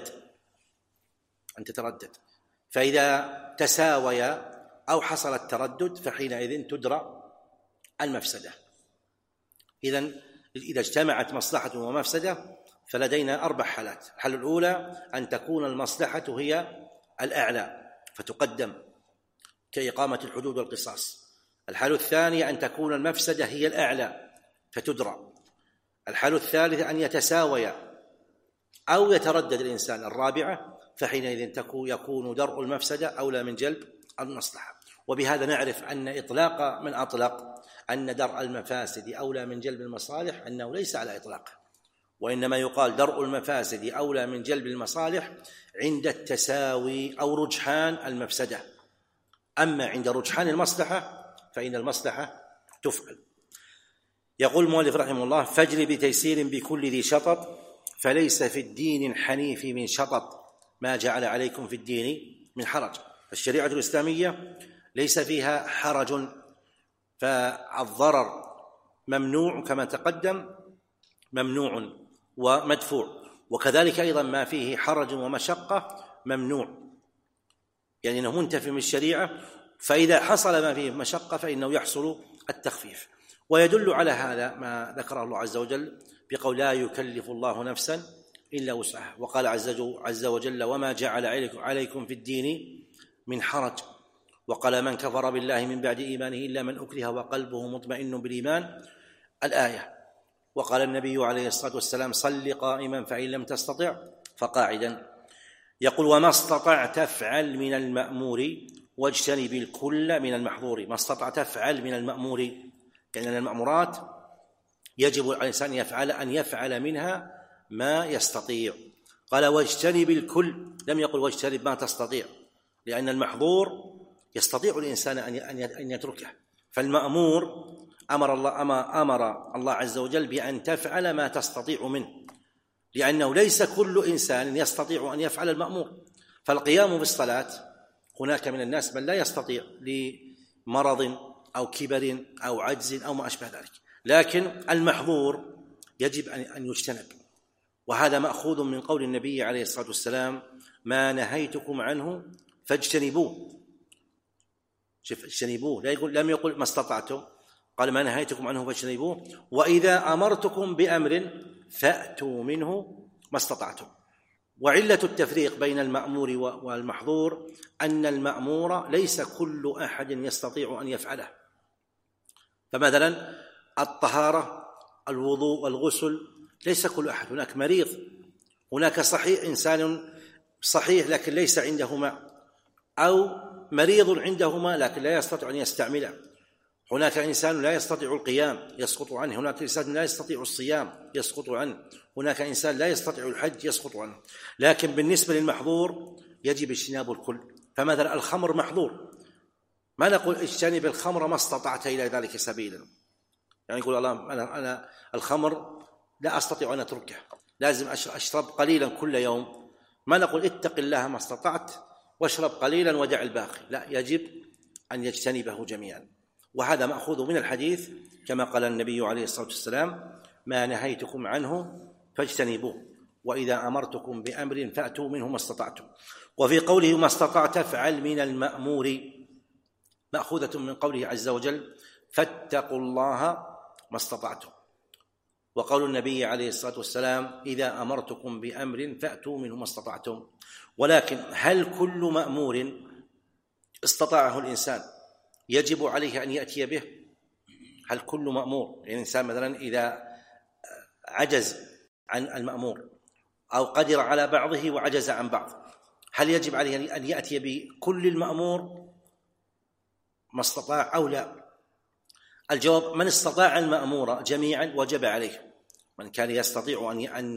Speaker 2: تتردد. فإذا تساويا أو حصل التردد فحينئذ تدرى المفسدة. إذن إذا اجتمعت مصلحة ومفسدة فلدينا 4 حالات. الحالة الأولى أن تكون المصلحة هي الأعلى فتقدم كإقامة الحدود والقصاص. الحالة الثانية أن تكون المفسدة هي الأعلى فتدرى. الحالة الثالثة أن يتساويا أو يتردد الإنسان. الرابعة فحينئذ يكون درء المفسدة أولى من جلب المصلحة. وبهذا نعرف أن إطلاق من أطلق أن درء المفاسد أولى من جلب المصالح أنه ليس على إطلاقه، وإنما يقال درء المفاسد أولى من جلب المصالح عند التساوي أو رجحان المفسدة. أما عند رجحان المصلحة فإن المصلحة تفعل. يقول المؤلف رحمه الله: فاجر بتيسير بكل ذي شطط فليس في الدين الحنيف من شطط ما جعل عليكم في الدين من حرج. فالشريعة الإسلامية ليس فيها حرج، فالضرر ممنوع كما تقدم، ممنوع ومدفوع، وكذلك أيضا ما فيه حرج ومشقة ممنوع، يعني أنه منتفي من الشريعة. فإذا حصل ما فيه مشقة فإنه يحصل التخفيف. ويدل على هذا ما ذكره الله عز وجل بقول لا يكلف الله نفسا إلا وسعها، وقال عز وجل وما جعل عليكم في الدين من حرج، وقال من كفر بالله من بعد إيمانه إلا من أكره وقلبه مطمئن بالإيمان الآية. وقال النبي عليه الصلاة والسلام صل قائما فإن لم تستطع فقاعدا. يقول وما استطعت تفعل من المأمور واجتنب الكل من المحظور. ما استطعت تفعل من المأمور، يعني أن المأمورات يجب على الإنسان أن يفعل منها ما يستطيع. قال واجتنب الكل، لم يقل واجتنب ما تستطيع، لأن المحظور يستطيع الإنسان أن يتركه. فالمأمور أمر الله عز وجل بأن تفعل ما تستطيع منه، لأنه ليس كل إنسان يستطيع أن يفعل المأمور. فالقيام بالصلاة هناك من الناس من لا يستطيع لمرض أو كبر أو عجز أو ما أشبه ذلك، لكن المحظور يجب أن يجتنب. وهذا مأخوذ من قول النبي عليه الصلاة والسلام ما نهيتكم عنه فاجتنبوه. شوف اجتنبوه، لم يقل ما استطعتم، قال ما نهيتكم عنه فاجتنبوه، وإذا أمرتكم بأمر فأتوا منه ما استطعتم. وعلة التفريق بين المأمور والمحظور أن المأمور ليس كل أحد يستطيع أن يفعله. فمثلا الطهارة، الوضوء والغسل ليس كل أحد، هناك مريض، هناك صحيح إنسان صحيح لكن ليس عنده ماء، أو مريض عنده ماء لكن لا يستطيع أن يستعمله، هناك إنسان لا يستطيع القيام يسقط عنه، هناك إنسان لا يستطيع الصيام يسقط عنه، هناك إنسان لا يستطيع الحج يسقط عنه. لكن بالنسبة للمحظور يجب اجتناب الكل. فمثلا الخمر محظور، ما نقول اجتنب الخمر ما استطعت إلى ذلك سبيلا، يعني يقول الله أنا الخمر لا أستطيع أن أتركه، لازم أشرب قليلا كل يوم، ما نقول اتق الله ما استطعت واشرب قليلا ودع الباقي، لا، يجب أن يجتنبه جميعا. وهذا مأخوذ من الحديث كما قال النبي عليه الصلاة والسلام ما نهيتكم عنه فاجتنبوه وإذا أمرتكم بأمر فأتوا منه ما استطعتم. وفي قوله ما استطعت فافعل من المأمور مأخوذة من قوله عز وجل فاتقوا الله ما استطعتم. وقول النبي عليه الصلاة والسلام إذا أمرتكم بأمر فأتوا منه ما استطعتم. ولكن هل كل مأمور استطاعه الإنسان يجب عليه أن يأتي به؟ هل كل مأمور، يعني الإنسان مثلا إذا عجز عن المأمور أو قدر على بعضه وعجز عن بعض، هل يجب عليه أن يأتي بكل المأمور ما استطاع أو لا؟ الجواب من استطاع المأمور جميعا وجب عليه، من كان يستطيع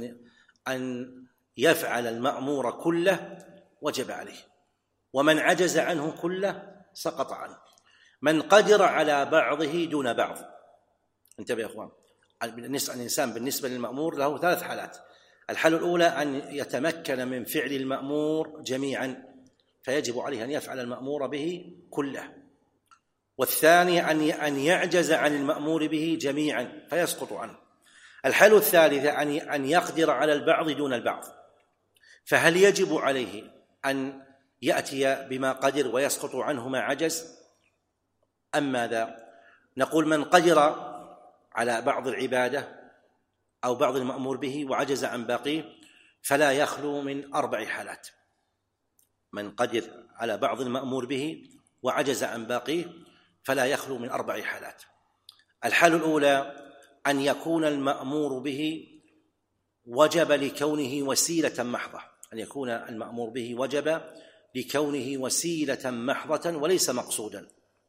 Speaker 2: أن يفعل المأمور كله وجب عليه، ومن عجز عنه كله سقط عنه. من قدر على بعضه دون بعض، انتبه يا أخوان، الإنسان بالنسبة للمأمور له ثلاث حالات. الحالة الأولى أن يتمكن من فعل المأمور جميعا فيجب عليه أن يفعل المأمور به كله، والثانية أن يعجز عن المأمور به جميعا فيسقط عنه. الحالة الثالثة أن يقدر على البعض دون البعض، فهل يجب عليه أن يأتي بما قدر ويسقط عنه ما عجز أم ماذا؟ نقول من قدر على بعض العبادة أو بعض المأمور به وعجز عن باقيه فلا يخلو من 4 حالات. من قدر على بعض المأمور به وعجز عن باقيه فلا يخلو من 4 حالات. الحالة الأولى أن يكون المأمور به وجب لكونه وسيلة محضة، أن يكون المأمور به وجب لكونه وسيلة محضة وليس مقصودا.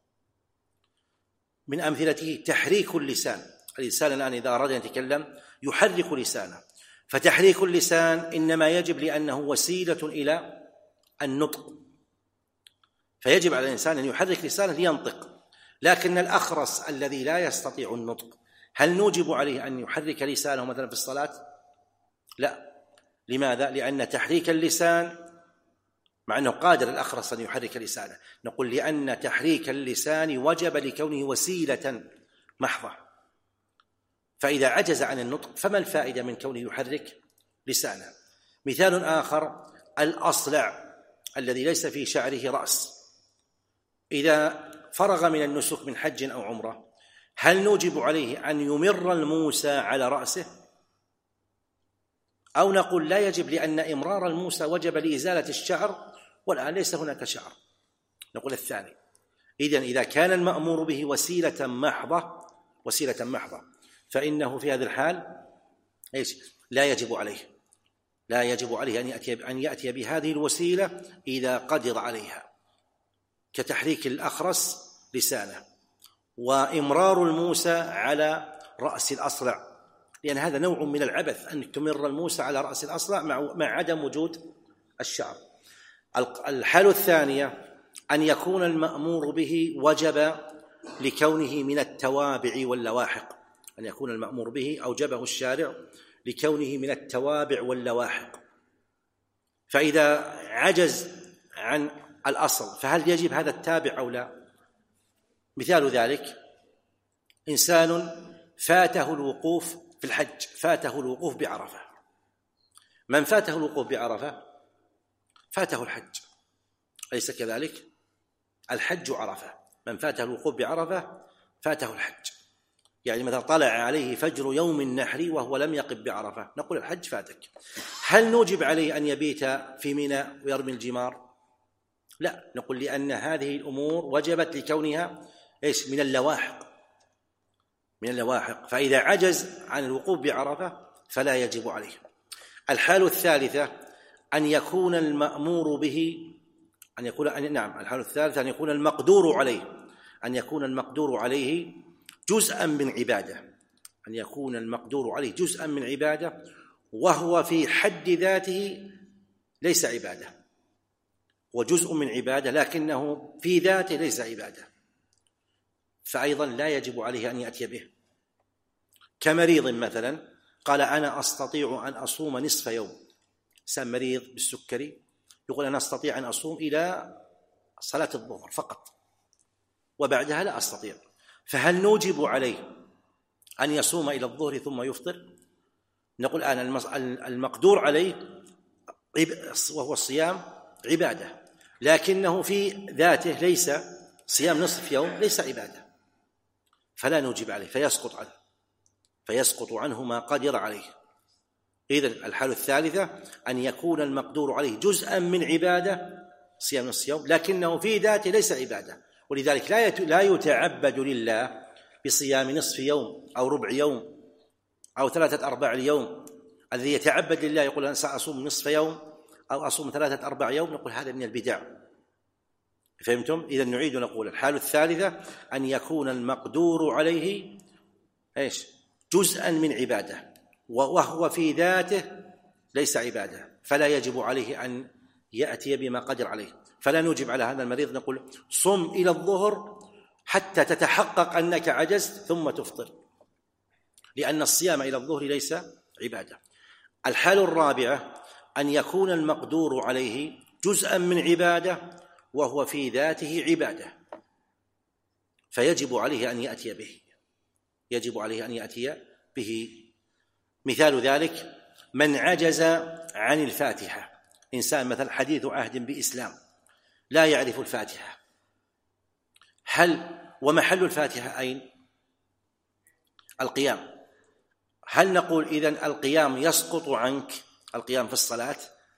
Speaker 2: من أمثلته تحريك اللسان، الإنسان الآن إذا أراد أن يتكلم يحرك لسانه، فتحريك اللسان إنما يجب لأنه وسيلة إلى النطق، فيجب على الإنسان أن يحرك لسانه لينطق. لكن الأخرس الذي لا يستطيع النطق هل نوجب عليه أن يحرك لسانه مثلا في الصلاة؟ لا. لماذا؟ لأن تحريك اللسان مع أنه قادر الأخرس أن يحرك لسانه، نقول لأن تحريك اللسان وجب لكونه وسيلة محضة، فإذا عجز عن النطق فما الفائدة من كونه يحرك لسانه؟ مثال آخر الأصلع الذي ليس في شعره رأس، إذا فرغ من النسك من حج أو عمرة هل نوجب عليه أن يمر الموسى على رأسه، أو نقول لا يجب لأن إمرار الموسى وجب لإزالة الشعر والآن ليس هناك شعر؟ نقول الثاني. إذا كان المأمور به وسيلة محضة فإنه في هذا الحال لا يجب عليه أن يأتي بهذه الوسيلة إذا قدر عليها، كتحريك الأخرس لسانه وإمرار الموسى على رأس الأصلع، لأن هذا نوع من العبث أنك تمر الموسى على رأس الأصلع مع عدم وجود الشعر. الحالة الثانية أن يكون المأمور به وجب لكونه من التوابع واللواحق، أن يكون المأمور به أوجبه الشارع لكونه من التوابع واللواحق، فإذا عجز عن الأصل فهل يجب هذا التابع أو لا؟ مثال ذلك إنسان فاته الوقوف في الحج، فاته الوقوف بعرفة. من فاته الوقوف بعرفة فاته الحج، أليس كذلك؟ الحج عرفة، من فاته الوقوف بعرفة فاته الحج. يعني مثلا طلع عليه فجر يوم النحر وهو لم يقف بعرفة، نقول الحج فاتك. هل نوجب عليه أن يبيت في منى ويرمي الجمار؟ لا، نقول لأن هذه الأمور وجبت لكونها من اللواحق، فإذا عجز عن الوقوف بعرفة فلا يجب عليه. الحالة الثالثة أن يكون المأمور به الحالة الثالثة أن يكون المقدور عليه جزءا من عبادة، وهو في حد ذاته ليس عبادة، وجزء من عبادة لكنه في ذاته ليس عبادة، فأيضا لا يجب عليه أن يأتي به. كمريض مثلا قال أنا أستطيع أن أصوم نصف يوم، إنسان مريض بالسكري يقول أنا أستطيع أن أصوم إلى صلاة الظهر فقط وبعدها لا أستطيع، فهل نوجب عليه أن يصوم إلى الظهر ثم يفطر؟ نقول أنا المقدور عليه وهو الصيام عبادة، لكنه في ذاته ليس صيام نصف يوم ليس عبادة، فلا نوجب عليه فيسقط عنه ما قدر عليه. إذن الحالة الثالثة أن يكون المقدور عليه جزءا من عبادة صيام نصف يوم لكنه في ذاته ليس عبادة، ولذلك لا يتعبد لله بصيام نصف يوم أو ربع يوم أو 3/4 اليوم. الذي يتعبد لله يقول أنا سأصوم نصف يوم أو أصوم 3/4 يوم، نقول هذا من البدع. فهمتم؟ إذن نعيد نقول الحالة الثالثة أن يكون المقدور عليه جزءا من عبادة وهو في ذاته ليس عبادة، فلا يجب عليه أن يأتي بما قدر عليه. فلا نوجب على هذا المريض نقول صم إلى الظهر حتى تتحقق أنك عجزت ثم تفطر، لأن الصيام إلى الظهر ليس عبادة. الحالة الرابعة أن يكون المقدور عليه جزءا من عبادة وهو في ذاته عبادة، فيجب عليه أن يأتي به. مثال ذلك من عجز عن الفاتحة، إنسان مثلا حديث عهد بإسلام لا يعرف الفاتحة، ومحل الفاتحة أين؟ القيام. هل نقول إذن القيام يسقط عنك، القيام في الصلاة،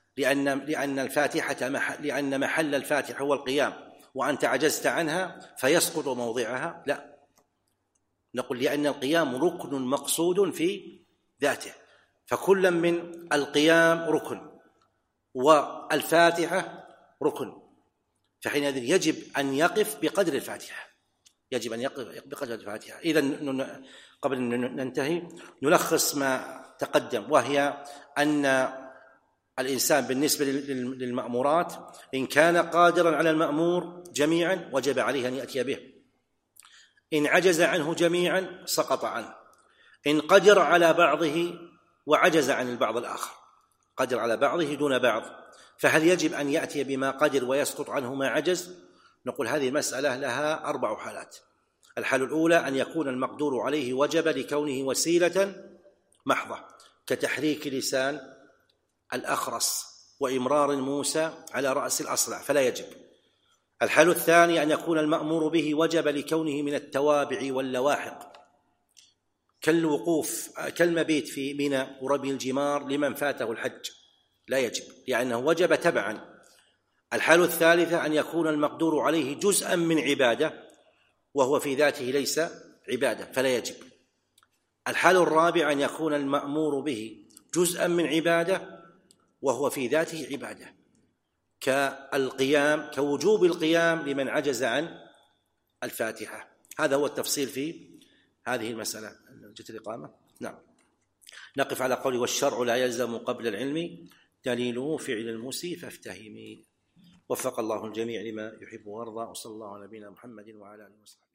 Speaker 2: لأن محل الفاتحة هو القيام وأنت عجزت عنها فيسقط موضعها؟ لا، نقول لأن القيام ركن مقصود في ذاته، فكل من القيام ركن والفاتحة ركن، فحينئذ يجب أن يقف بقدر الفاتحة. إذن قبل أن ننتهي نلخص ما تقدم، وهي أن الإنسان بالنسبة للمأمورات إن كان قادرا على المأمور جميعا وجب عليه أن يأتي به، إن عجز عنه جميعا سقط عنه، إن قدر على بعضه وعجز عن البعض الآخر، قدر على بعضه دون بعض، فهل يجب أن يأتي بما قدر ويسقط عنه ما عجز؟ نقول هذه المسألة لها 4 حالات. الحالة الأولى أن يكون المقدور عليه وجب لكونه وسيلة محضة، كتحريك لسان الأخرس وإمرار الموسى على رأس الأصلع فلا يجب. الحال الثاني أن يكون المأمور به وجب لكونه من التوابع واللواحق، كالوقوف كالمبيت في منى ورمي الجمار لمن فاته الحج لا يجب لأنه وجب تبعا. الحال الثالثة أن يكون المقدور عليه جزءا من عبادة وهو في ذاته ليس عبادة فلا يجب. الحال الرابع أن يكون المأمور به جزءا من عبادة وهو في ذاته عبادة، كالقيام كوجوب القيام لمن عجز عن الفاتحة. هذا هو التفصيل في هذه المسألة. جت الإقامة؟ نعم. نقف على قول والشرع لا يلزم قبل العلم دليله فعل المسيء فافتهمي. وفق الله الجميع لما يحب ويرضى، وصلى الله على نبينا محمد وعلى آله وصحبه.